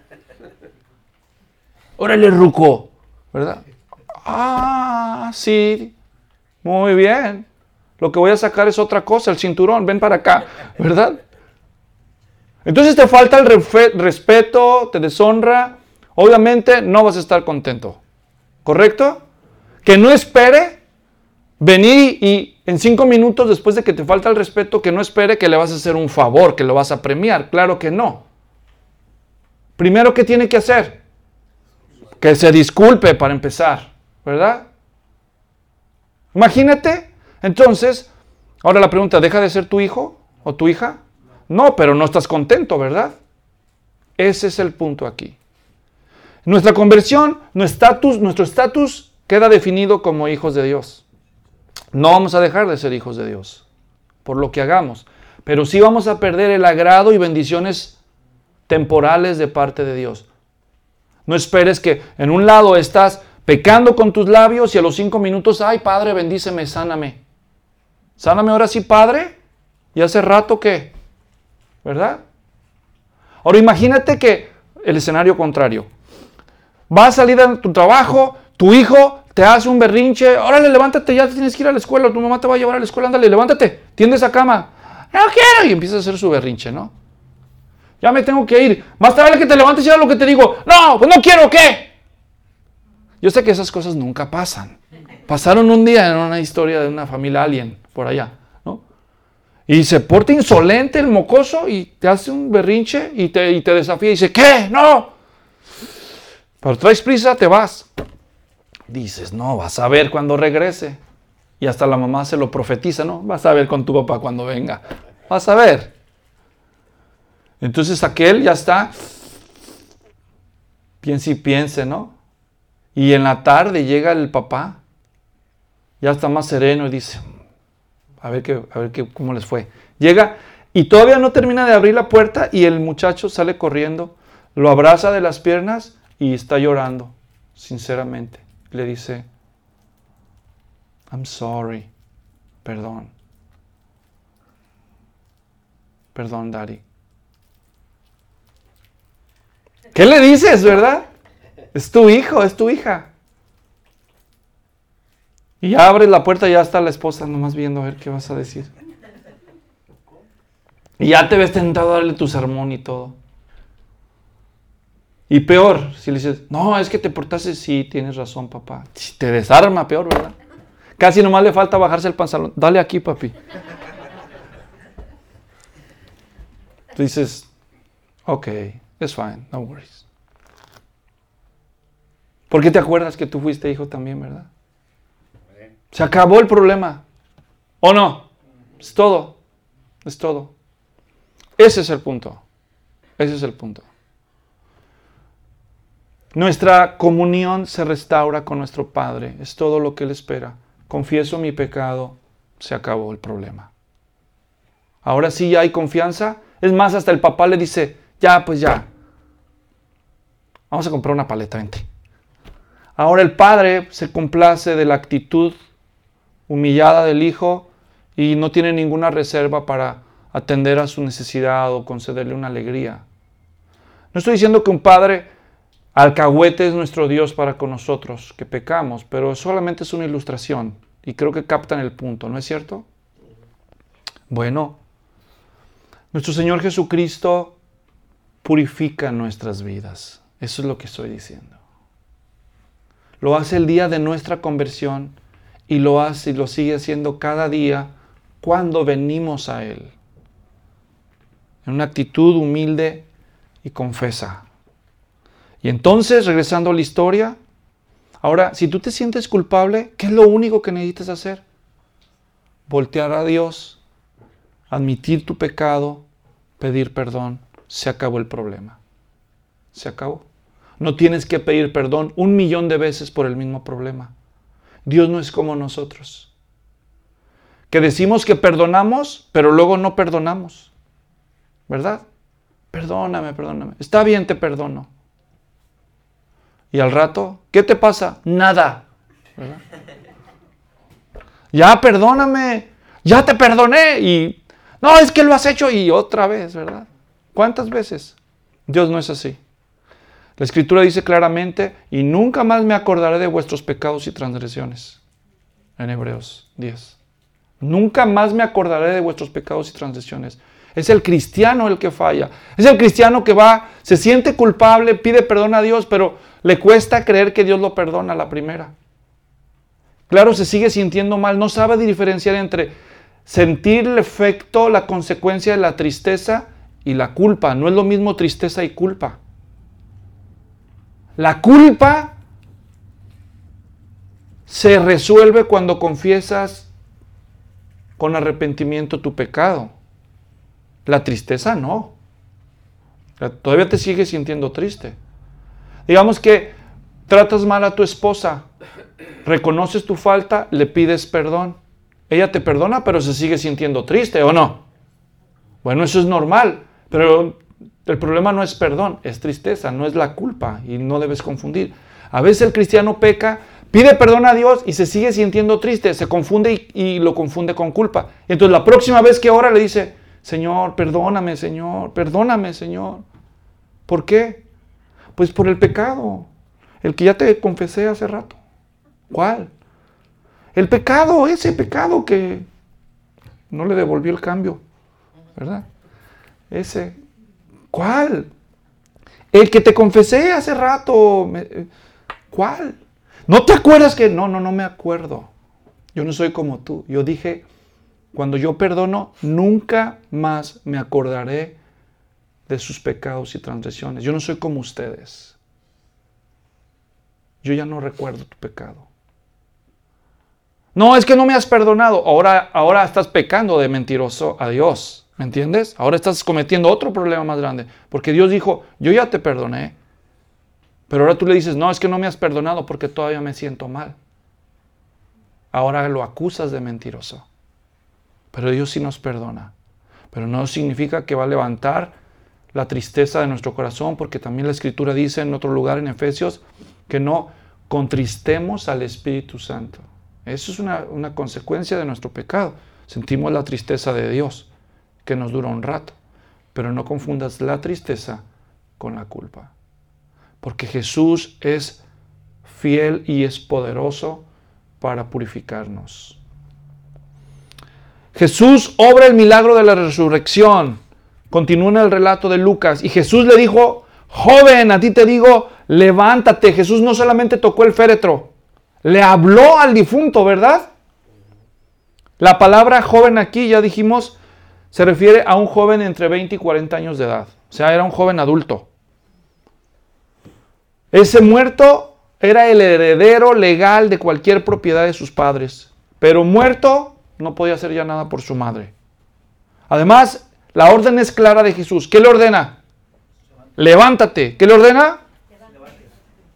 Órale, ruco, ¿verdad? Ah, sí, muy bien. Lo que voy a sacar es otra cosa, el cinturón, ven para acá, ¿verdad? Entonces te falta el refe- respeto, te deshonra, obviamente no vas a estar contento, ¿correcto? Que no espere venir y en cinco minutos después de que te falta el respeto, que no espere que le vas a hacer un favor, que lo vas a premiar, claro que no. Primero, ¿qué tiene que hacer? Que se disculpe para empezar, ¿verdad? Imagínate, entonces, ahora la pregunta, ¿deja de ser tu hijo o tu hija? No, pero no estás contento, ¿verdad? Ese es el punto aquí. Nuestra conversión, nuestro estatus, nuestro estatus queda definido como hijos de Dios. No vamos a dejar de ser hijos de Dios por lo que hagamos, pero sí vamos a perder el agrado y bendiciones temporales de parte de Dios. No esperes que en un lado estás pecando con tus labios y a los cinco minutos, ay, Padre, bendíceme, sáname. Sáname ahora sí, Padre. ¿Y hace rato qué? ¿Verdad? Ahora imagínate que el escenario contrario. Vas a salir de tu trabajo, tu hijo te hace un berrinche, órale, levántate, ya tienes que ir a la escuela, tu mamá te va a llevar a la escuela, ándale, levántate, tiende esa cama. No quiero, y empieza a hacer su berrinche, ¿no? Ya me tengo que ir, más te vale que te levantes y hagas lo que te digo. No, pues no quiero, ¿qué? Yo sé que esas cosas nunca pasan. Pasaron un día en una historia de una familia alien, por allá, ¿no? Y se porta insolente el mocoso y te hace un berrinche y te, y te desafía y dice, ¿qué? ¡No! Pero traes prisa, te vas. Dices, no, vas a ver cuando regrese. Y hasta la mamá se lo profetiza, ¿no? Vas a ver con tu papá cuando venga. Vas a ver. Entonces aquel ya está, piense y piense, ¿no? Y en la tarde llega el papá, ya está más sereno y dice, a ver, qué, a ver qué, cómo les fue. Llega y todavía no termina de abrir la puerta y el muchacho sale corriendo, lo abraza de las piernas y está llorando, sinceramente. Le dice, I'm sorry, perdón. Perdón, Daddy. ¿Qué le dices, verdad? Es tu hijo, es tu hija. Y ya abres la puerta y ya está la esposa nomás viendo a ver qué vas a decir. Y ya te ves tentado a darle tu sermón y todo. Y peor, si le dices, no, es que te portaste, sí, tienes razón, papá. Si te desarma, peor, ¿verdad? Casi nomás le falta bajarse el pantalón. Dale aquí, papi. Tú dices, ok, it's fine, no worries. ¿Por qué te acuerdas que tú fuiste hijo también, verdad? Se acabó el problema. ¿O no? Es todo. Es todo. Ese es el punto. Ese es el punto. Nuestra comunión se restaura con nuestro Padre. Es todo lo que Él espera. Confieso mi pecado, se acabó el problema. Ahora sí ya hay confianza. Es más, hasta el papá le dice, ya, pues ya. Vamos a comprar una paleta, vente. Ahora el padre se complace de la actitud humillada del hijo y no tiene ninguna reserva para atender a su necesidad o concederle una alegría. No estoy diciendo que un padre alcahuete es nuestro Dios para con nosotros, que pecamos, pero solamente es una ilustración y creo que captan el punto, ¿no es cierto? Bueno, nuestro Señor Jesucristo purifica nuestras vidas. Eso es lo que estoy diciendo. Lo hace el día de nuestra conversión y lo hace y lo sigue haciendo cada día cuando venimos a Él. En una actitud humilde y confesa. Y entonces, regresando a la historia, ahora, si tú te sientes culpable, ¿qué es lo único que necesitas hacer? Voltear a Dios, admitir tu pecado, pedir perdón. Se acabó el problema. Se acabó. No tienes que pedir perdón un millón de veces por el mismo problema. Dios no es como nosotros. Que decimos que perdonamos, pero luego no perdonamos. ¿Verdad? Perdóname, perdóname. Está bien, te perdono. Y al rato, ¿qué te pasa? Nada. ¿Verdad? Ya, perdóname. Ya te perdoné. Y no, es que lo has hecho y otra vez, ¿verdad? ¿Cuántas veces? Dios no es así. La Escritura dice claramente, y nunca más me acordaré de vuestros pecados y transgresiones. En Hebreos diez. Nunca más me acordaré de vuestros pecados y transgresiones. Es el cristiano el que falla. Es el cristiano que va, se siente culpable, pide perdón a Dios, pero le cuesta creer que Dios lo perdona a la primera. Claro, se sigue sintiendo mal, no sabe diferenciar entre sentir el efecto, la consecuencia de la tristeza y la culpa. No es lo mismo tristeza y culpa. La culpa se resuelve cuando confiesas con arrepentimiento tu pecado. La tristeza no. Todavía te sigues sintiendo triste. Digamos que tratas mal a tu esposa, reconoces tu falta, le pides perdón. Ella te perdona, pero se sigue sintiendo triste, ¿o no? Bueno, eso es normal, pero el problema no es perdón, es tristeza, no es la culpa y no debes confundir. A veces el cristiano peca, pide perdón a Dios y se sigue sintiendo triste, se confunde y, y lo confunde con culpa. Entonces la próxima vez que ora le dice, Señor, perdóname, Señor, perdóname, Señor. ¿Por qué? Pues por el pecado, el que ya te confesé hace rato. ¿Cuál? El pecado, ese pecado que no le devolvió el cambio, ¿verdad? Ese. ¿Cuál? El que te confesé hace rato. ¿Cuál? ¿No te acuerdas que? No, no, no me acuerdo. Yo no soy como tú. Yo dije, cuando yo perdono, nunca más me acordaré de sus pecados y transgresiones. Yo no soy como ustedes. Yo ya no recuerdo tu pecado. No, es que no me has perdonado. Ahora, ahora estás pecando de mentiroso a Dios. ¿Me entiendes? Ahora estás cometiendo otro problema más grande. Porque Dios dijo, yo ya te perdoné. Pero ahora tú le dices, no, es que no me has perdonado porque todavía me siento mal. Ahora lo acusas de mentiroso. Pero Dios sí nos perdona. Pero no significa que va a levantar la tristeza de nuestro corazón, porque también la Escritura dice en otro lugar en Efesios que no contristemos al Espíritu Santo. Eso es una, una consecuencia de nuestro pecado. Sentimos la tristeza de Dios, que nos dura un rato. Pero no confundas la tristeza con la culpa. Porque Jesús es fiel y es poderoso para purificarnos. Jesús obra el milagro de la resurrección. Continúa en el relato de Lucas. Y Jesús le dijo, joven, a ti te digo, levántate. Jesús no solamente tocó el féretro, le habló al difunto, ¿verdad? La palabra joven aquí, ya dijimos, se refiere a un joven entre veinte y cuarenta años de edad. O sea, era un joven adulto. Ese muerto era el heredero legal de cualquier propiedad de sus padres. Pero muerto, no podía hacer ya nada por su madre. Además, la orden es clara de Jesús. ¿Qué le ordena? Levántate. ¿Qué le ordena?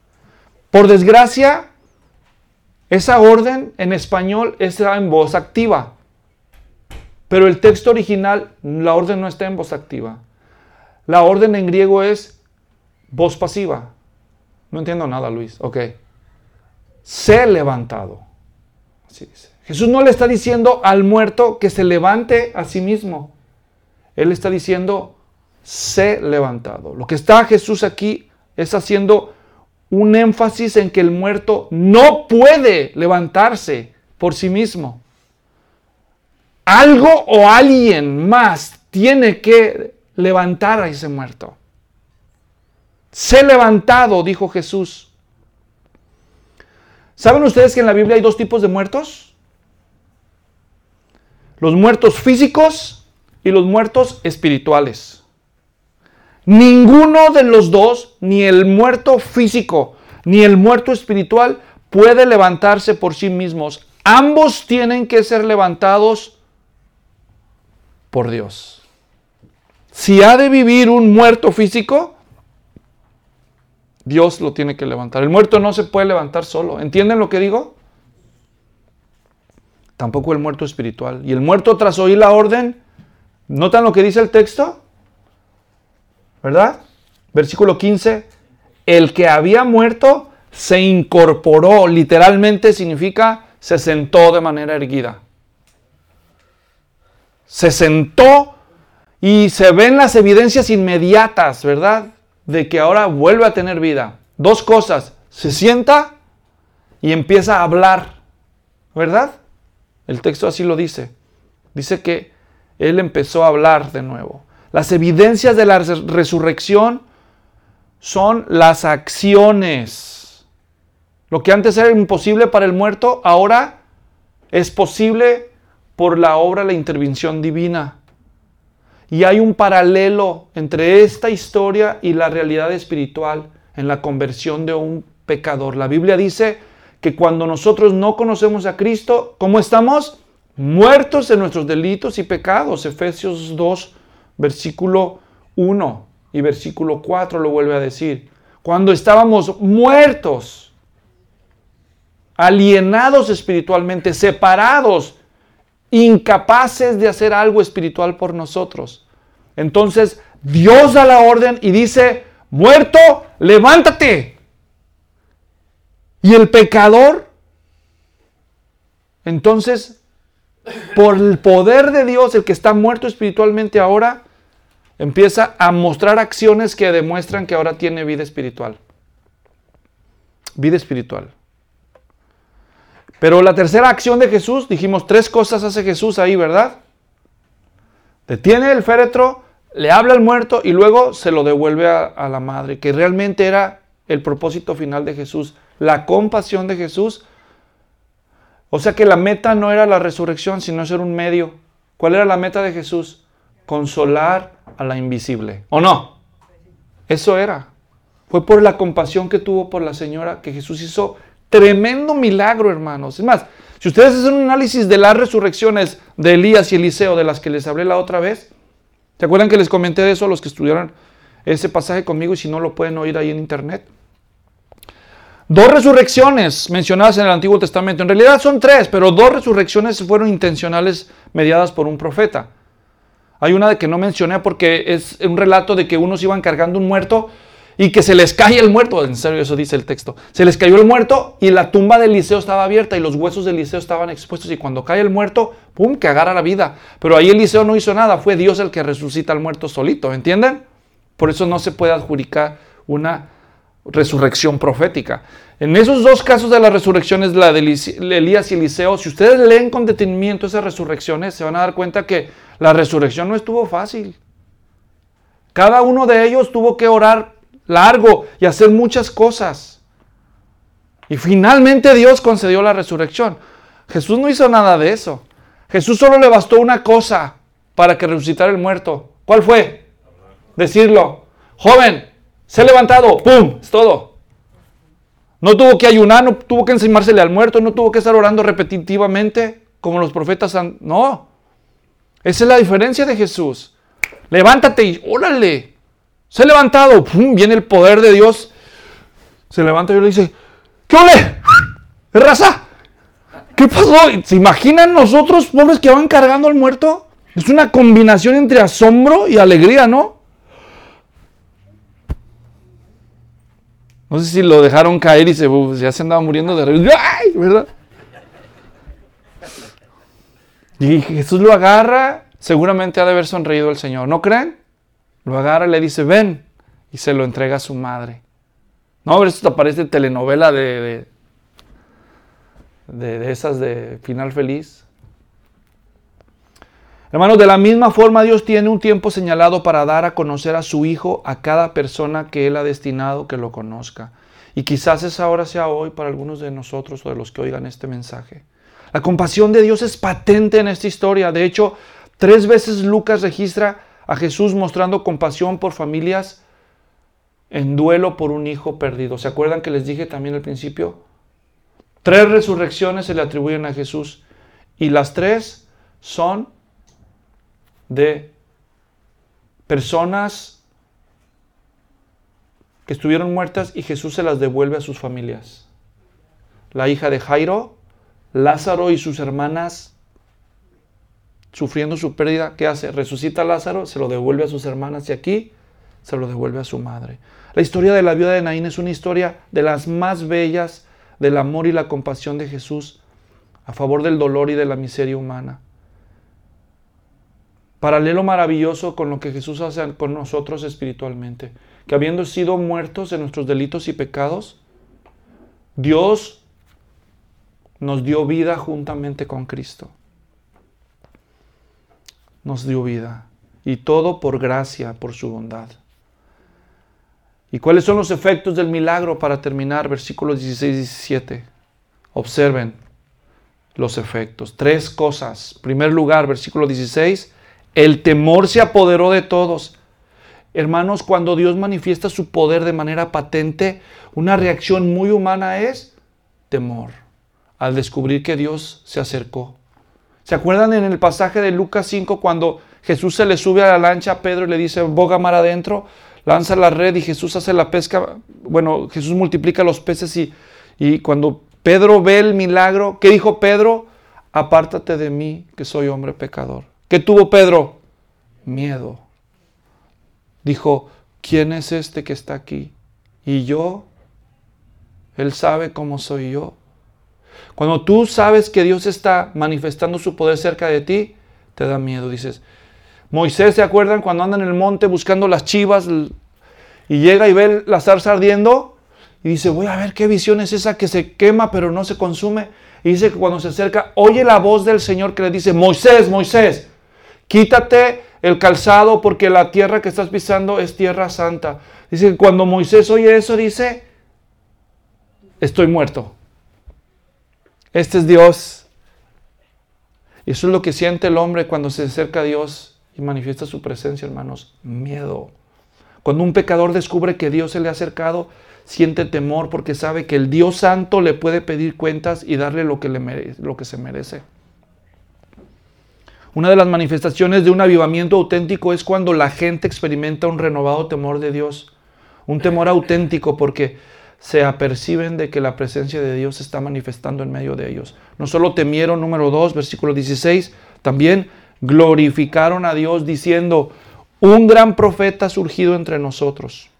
Por desgracia, esa orden en español está en voz activa. Pero el texto original, la orden no está en voz activa. La orden en griego es voz pasiva. No entiendo nada, Luis. Ok. Sé levantado. Así dice. Jesús no le está diciendo al muerto que se levante a sí mismo. Él está diciendo, sé levantado. Lo que está Jesús aquí es haciendo un énfasis en que el muerto no puede levantarse por sí mismo. Algo o alguien más tiene que levantar a ese muerto. Sé levantado, dijo Jesús. ¿Saben ustedes que en la Biblia hay dos tipos de muertos? Los muertos físicos y los muertos espirituales. Ninguno de los dos, ni el muerto físico ni el muerto espiritual, puede levantarse por sí mismos. Ambos tienen que ser levantados por Dios. Si ha de vivir un muerto físico, Dios lo tiene que levantar. El muerto no se puede levantar solo. ¿Entienden lo que digo? Tampoco el muerto espiritual. Y el muerto, tras oír la orden, ¿notan lo que dice el texto? ¿Verdad? Versículo quince. El que había muerto se incorporó. Literalmente significa se sentó de manera erguida. Se sentó y se ven las evidencias inmediatas, ¿verdad? De que ahora vuelve a tener vida. Dos cosas. Se sienta y empieza a hablar. ¿Verdad? El texto así lo dice. Dice que él empezó a hablar de nuevo. Las evidencias de la resurrección son las acciones. Lo que antes era imposible para el muerto, ahora es posible por la obra, la intervención divina. Y hay un paralelo entre esta historia y la realidad espiritual en la conversión de un pecador. La Biblia dice que cuando nosotros no conocemos a Cristo, ¿cómo estamos? Muertos en nuestros delitos y pecados. Efesios dos, versículo uno y versículo cuatro lo vuelve a decir. Cuando estábamos muertos, alienados espiritualmente, separados, incapaces de hacer algo espiritual por nosotros. Entonces Dios da la orden y dice, muerto, levántate. Y el pecador, entonces, por el poder de Dios, el que está muerto espiritualmente ahora, empieza a mostrar acciones que demuestran que ahora tiene vida espiritual. Vida espiritual. Pero la tercera acción de Jesús, dijimos tres cosas hace Jesús ahí, ¿verdad? Detiene el féretro, le habla al muerto y luego se lo devuelve a, a la madre, que realmente era el propósito final de Jesús, la compasión de Jesús. O sea que la meta no era la resurrección, sino ser un medio. ¿Cuál era la meta de Jesús? Consolar a la invisible. ¿O no? Eso era. Fue por la compasión que tuvo por la señora que Jesús hizo tremendo milagro, hermanos. Es más, si ustedes hacen un análisis de las resurrecciones de Elías y Eliseo, de las que les hablé la otra vez, ¿se acuerdan que les comenté de eso a los que estudiaron ese pasaje conmigo? Y si no, lo pueden oír ahí en internet. Dos resurrecciones mencionadas en el Antiguo Testamento. En realidad son tres, pero dos resurrecciones fueron intencionales mediadas por un profeta. Hay una de que no mencioné porque es un relato de que unos iban cargando un muerto y que se les cae el muerto. En serio, eso dice el texto. Se les cayó el muerto y la tumba de Eliseo estaba abierta y los huesos de Eliseo estaban expuestos. Y cuando cae el muerto, ¡pum!, que agarra la vida. Pero ahí Eliseo no hizo nada. Fue Dios el que resucita al muerto solito. ¿Entienden? Por eso no se puede adjudicar una resurrección profética. En esos dos casos de las resurrecciones, la de Elías y Eliseo, si ustedes leen con detenimiento esas resurrecciones, se van a dar cuenta que la resurrección no estuvo fácil. Cada uno de ellos tuvo que orar largo y hacer muchas cosas. Y finalmente Dios concedió la resurrección. Jesús no hizo nada de eso. Jesús solo le bastó una cosa para que resucitara el muerto. ¿Cuál fue? Decirlo. Joven, sé levantado. ¡Pum! Es todo. No tuvo que ayunar, no tuvo que encimársele al muerto, no tuvo que estar orando repetitivamente como los profetas han... No. Esa es la diferencia de Jesús. Levántate y órale. Se ha levantado. ¡Pum! Viene el poder de Dios. Se levanta y le dice, ¿Qué ole? ¿Raza? ¿Qué pasó? ¿Se imaginan nosotros, pobres, que van cargando al muerto? Es una combinación entre asombro y alegría, ¿no? No sé si lo dejaron caer y se, ya se andaba muriendo de risa. ¡Ay! ¿Verdad? Y Jesús lo agarra, seguramente ha de haber sonreído el Señor, ¿no creen? Lo agarra y le dice, ven, y se lo entrega a su madre. No, pero esto parece telenovela de, de, de, de esas de final feliz. Hermanos, de la misma forma Dios tiene un tiempo señalado para dar a conocer a su Hijo a cada persona que Él ha destinado que lo conozca. Y quizás esa hora sea hoy para algunos de nosotros o de los que oigan este mensaje. La compasión de Dios es patente en esta historia. De hecho, tres veces Lucas registra a Jesús mostrando compasión por familias en duelo por un hijo perdido. ¿Se acuerdan que les dije también al principio? Tres resurrecciones se le atribuyen a Jesús. Y las tres son de personas que estuvieron muertas y Jesús se las devuelve a sus familias. La hija de Jairo, Lázaro y sus hermanas sufriendo su pérdida, ¿qué hace? Resucita a Lázaro, se lo devuelve a sus hermanas y aquí se lo devuelve a su madre. La historia de la viuda de Naín es una historia de las más bellas del amor y la compasión de Jesús a favor del dolor y de la miseria humana. Paralelo maravilloso con lo que Jesús hace con nosotros espiritualmente, que habiendo sido muertos en nuestros delitos y pecados, Dios nos dio vida juntamente con Cristo. Nos dio vida. Y todo por gracia, por su bondad. ¿Y cuáles son los efectos del milagro para terminar? Versículos dieciséis y diecisiete. Observen los efectos. Tres cosas. En primer lugar, versículo dieciséis. El temor se apoderó de todos. Hermanos, cuando Dios manifiesta su poder de manera patente, una reacción muy humana es temor, al descubrir que Dios se acercó. ¿Se acuerdan en el pasaje de Lucas cinco cuando Jesús se le sube a la lancha a Pedro y le dice, boga mar adentro, lanza la red y Jesús hace la pesca? Bueno, Jesús multiplica los peces y, y cuando Pedro ve el milagro, ¿qué dijo Pedro? Apártate de mí, que soy hombre pecador. ¿Qué tuvo Pedro? Miedo. Dijo, ¿quién es este que está aquí? ¿Y yo? Él sabe cómo soy yo. Cuando tú sabes que Dios está manifestando su poder cerca de ti, te da miedo. Dices, Moisés, ¿se acuerdan cuando anda en el monte buscando las chivas y llega y ve la zarza ardiendo? Y dice, voy a ver qué visión es esa que se quema pero no se consume. Y dice que cuando se acerca, oye la voz del Señor que le dice, Moisés, Moisés, quítate el calzado porque la tierra que estás pisando es tierra santa. Dice que cuando Moisés oye eso, dice, estoy muerto. Este es Dios. Y eso es lo que siente el hombre cuando se acerca a Dios y manifiesta su presencia, hermanos. Miedo. Cuando un pecador descubre que Dios se le ha acercado, siente temor porque sabe que el Dios Santo le puede pedir cuentas y darle lo que, le merece, lo que se merece. Una de las manifestaciones de un avivamiento auténtico es cuando la gente experimenta un renovado temor de Dios. Un temor auténtico porque se aperciben de que la presencia de Dios se está manifestando en medio de ellos. No solo temieron, número dos, versículo dieciséis, también glorificaron a Dios diciendo, un gran profeta ha surgido entre nosotros.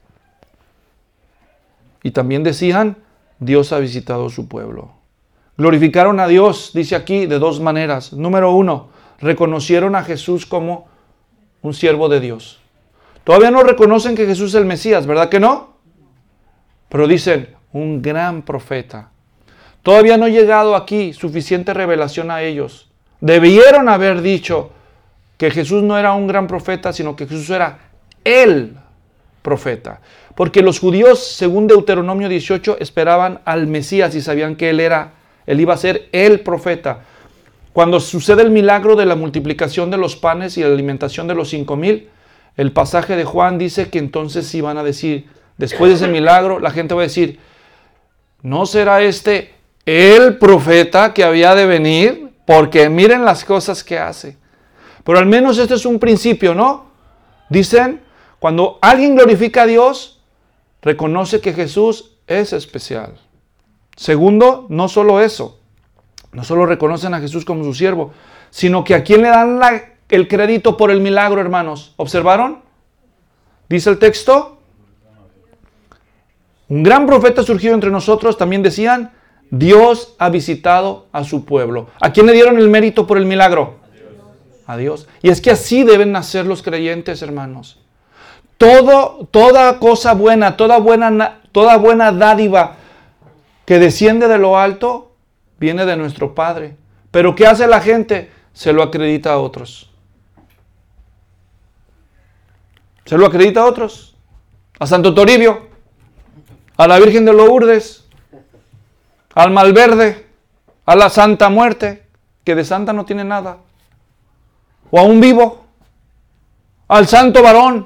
Y también decían, Dios ha visitado su pueblo. Glorificaron a Dios, dice aquí, de dos maneras. Número uno, reconocieron a Jesús como un siervo de Dios. Todavía no reconocen que Jesús es el Mesías, ¿verdad que no? Pero dicen, un gran profeta. Todavía no ha llegado aquí suficiente revelación a ellos. Debieron haber dicho que Jesús no era un gran profeta, sino que Jesús era el profeta. Porque los judíos, según Deuteronomio dieciocho, esperaban al Mesías y sabían que él era, él iba a ser el profeta. Cuando sucede el milagro de la multiplicación de los panes y la alimentación de los cinco mil, el pasaje de Juan dice que entonces iban a decir, después de ese milagro, la gente va a decir, ¿no será este el profeta que había de venir? Porque miren las cosas que hace. Pero al menos este es un principio, ¿no? Dicen, cuando alguien glorifica a Dios, reconoce que Jesús es especial. Segundo, no solo eso, no solo reconocen a Jesús como su siervo, sino que a quién le dan la, el crédito por el milagro, hermanos. ¿Observaron? Dice el texto, un gran profeta surgido entre nosotros, también decían, Dios ha visitado a su pueblo. ¿A quién le dieron el mérito por el milagro? A Dios. A Dios. Y es que así deben nacer los creyentes, hermanos. Todo, toda cosa buena, toda buena, toda buena dádiva que desciende de lo alto, viene de nuestro Padre. Pero ¿qué hace la gente? Se lo acredita a otros. Se lo acredita a otros. A Santo Toribio, a la Virgen de Lourdes, al Malverde, a la Santa Muerte, que de santa no tiene nada, o a un vivo, al Santo Varón.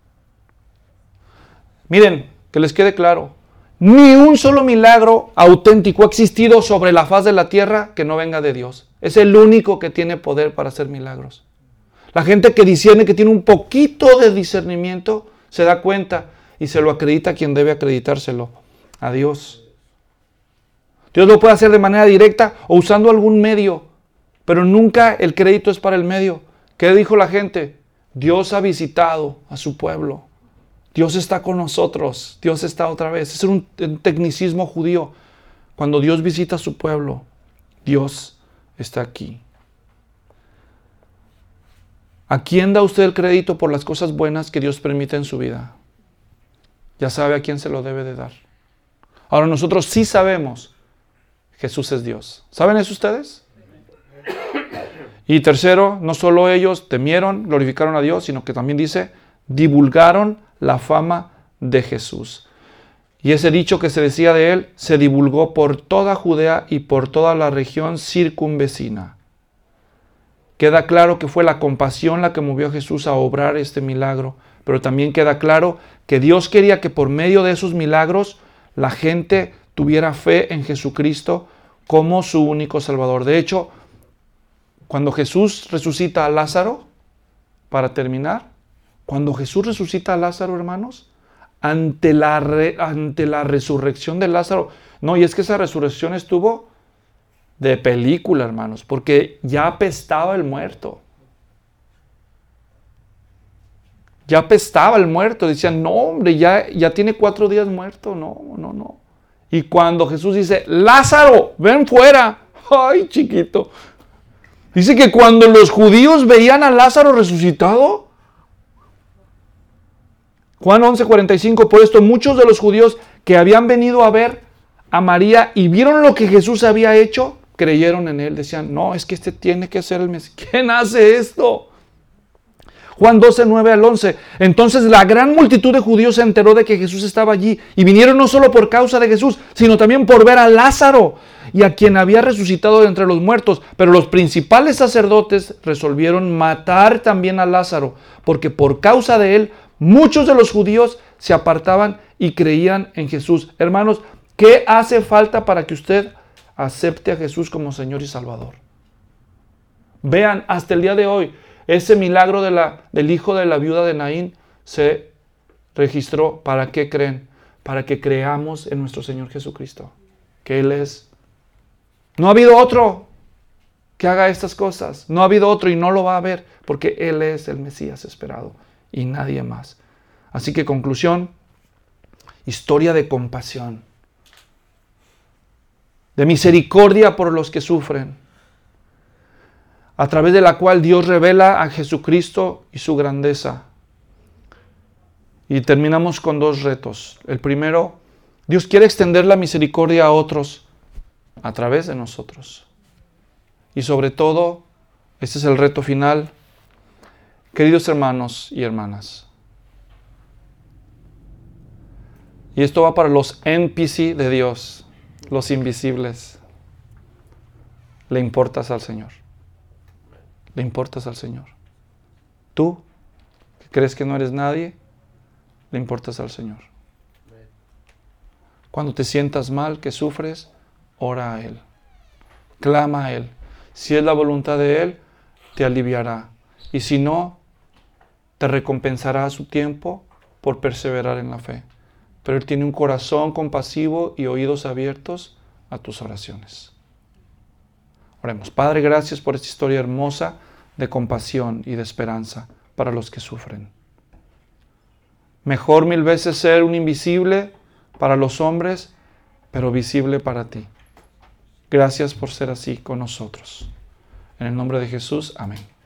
Miren, que les quede claro, ni un solo milagro auténtico ha existido sobre la faz de la tierra que no venga de Dios. Es el único que tiene poder para hacer milagros. La gente que discierne, que tiene un poquito de discernimiento, se da cuenta y se lo acredita a quien debe acreditárselo, a Dios. Dios lo puede hacer de manera directa o usando algún medio, pero nunca el crédito es para el medio. ¿Qué dijo la gente? Dios ha visitado a su pueblo. Dios está con nosotros. Dios está otra vez. Ese es un, un tecnicismo judío. Cuando Dios visita a su pueblo, Dios está aquí. ¿A quién da usted el crédito por las cosas buenas que Dios permite en su vida? Ya sabe a quién se lo debe de dar. Ahora nosotros sí sabemos, Jesús es Dios. ¿Saben eso ustedes? Y tercero, no solo ellos temieron, glorificaron a Dios, sino que también dice, divulgaron la fama de Jesús. Y ese dicho que se decía de él, se divulgó por toda Judea y por toda la región circunvecina. Queda claro que fue la compasión la que movió a Jesús a obrar este milagro, pero también queda claro que Dios quería que por medio de esos milagros la gente tuviera fe en Jesucristo como su único Salvador. De hecho, cuando Jesús resucita a Lázaro, para terminar, cuando Jesús resucita a Lázaro, hermanos, ante la, re, ante la resurrección de Lázaro, no, y es que esa resurrección estuvo de película, hermanos, porque ya apestaba el muerto. Ya apestaba el muerto. Decían, no, hombre, ya, ya tiene cuatro días muerto. No, no, no. Y cuando Jesús dice, Lázaro, ven fuera. Ay, chiquito. Dice que cuando los judíos veían a Lázaro resucitado, Juan once cuarenta y cinco, por esto muchos de los judíos que habían venido a ver a María y vieron lo que Jesús había hecho, creyeron en él. Decían, no, es que este tiene que ser el Mesías. ¿Quién hace esto? Juan doce, nueve al once. Entonces la gran multitud de judíos se enteró de que Jesús estaba allí y vinieron no solo por causa de Jesús, sino también por ver a Lázaro y a quien había resucitado de entre los muertos. Pero los principales sacerdotes resolvieron matar también a Lázaro, porque por causa de él muchos de los judíos se apartaban y creían en Jesús. Hermanos, ¿qué hace falta para que usted acepte a Jesús como Señor y Salvador? Vean, hasta el día de hoy, ese milagro de la, del hijo de la viuda de Naín se registró. ¿Para qué creen? Para que creamos en nuestro Señor Jesucristo, que Él es. No ha habido otro que haga estas cosas. No ha habido otro y no lo va a haber, porque Él es el Mesías esperado y nadie más. Así que conclusión, historia de compasión, de misericordia por los que sufren, a través de la cual Dios revela a Jesucristo y su grandeza. Y terminamos con dos retos. El primero, Dios quiere extender la misericordia a otros a través de nosotros. Y sobre todo, este es el reto final, queridos hermanos y hermanas. Y esto va para los N P C de Dios, los invisibles. Le importas al Señor. Le importas al Señor. Tú, que crees que no eres nadie, le importas al Señor. Cuando te sientas mal, que sufres, ora a Él. Clama a Él. Si es la voluntad de Él, te aliviará. Y si no, te recompensará a su tiempo por perseverar en la fe. Pero Él tiene un corazón compasivo y oídos abiertos a tus oraciones. Oremos. Padre, gracias por esta historia hermosa de compasión y de esperanza para los que sufren. Mejor mil veces ser un invisible para los hombres, pero visible para ti. Gracias por ser así con nosotros. En el nombre de Jesús, amén.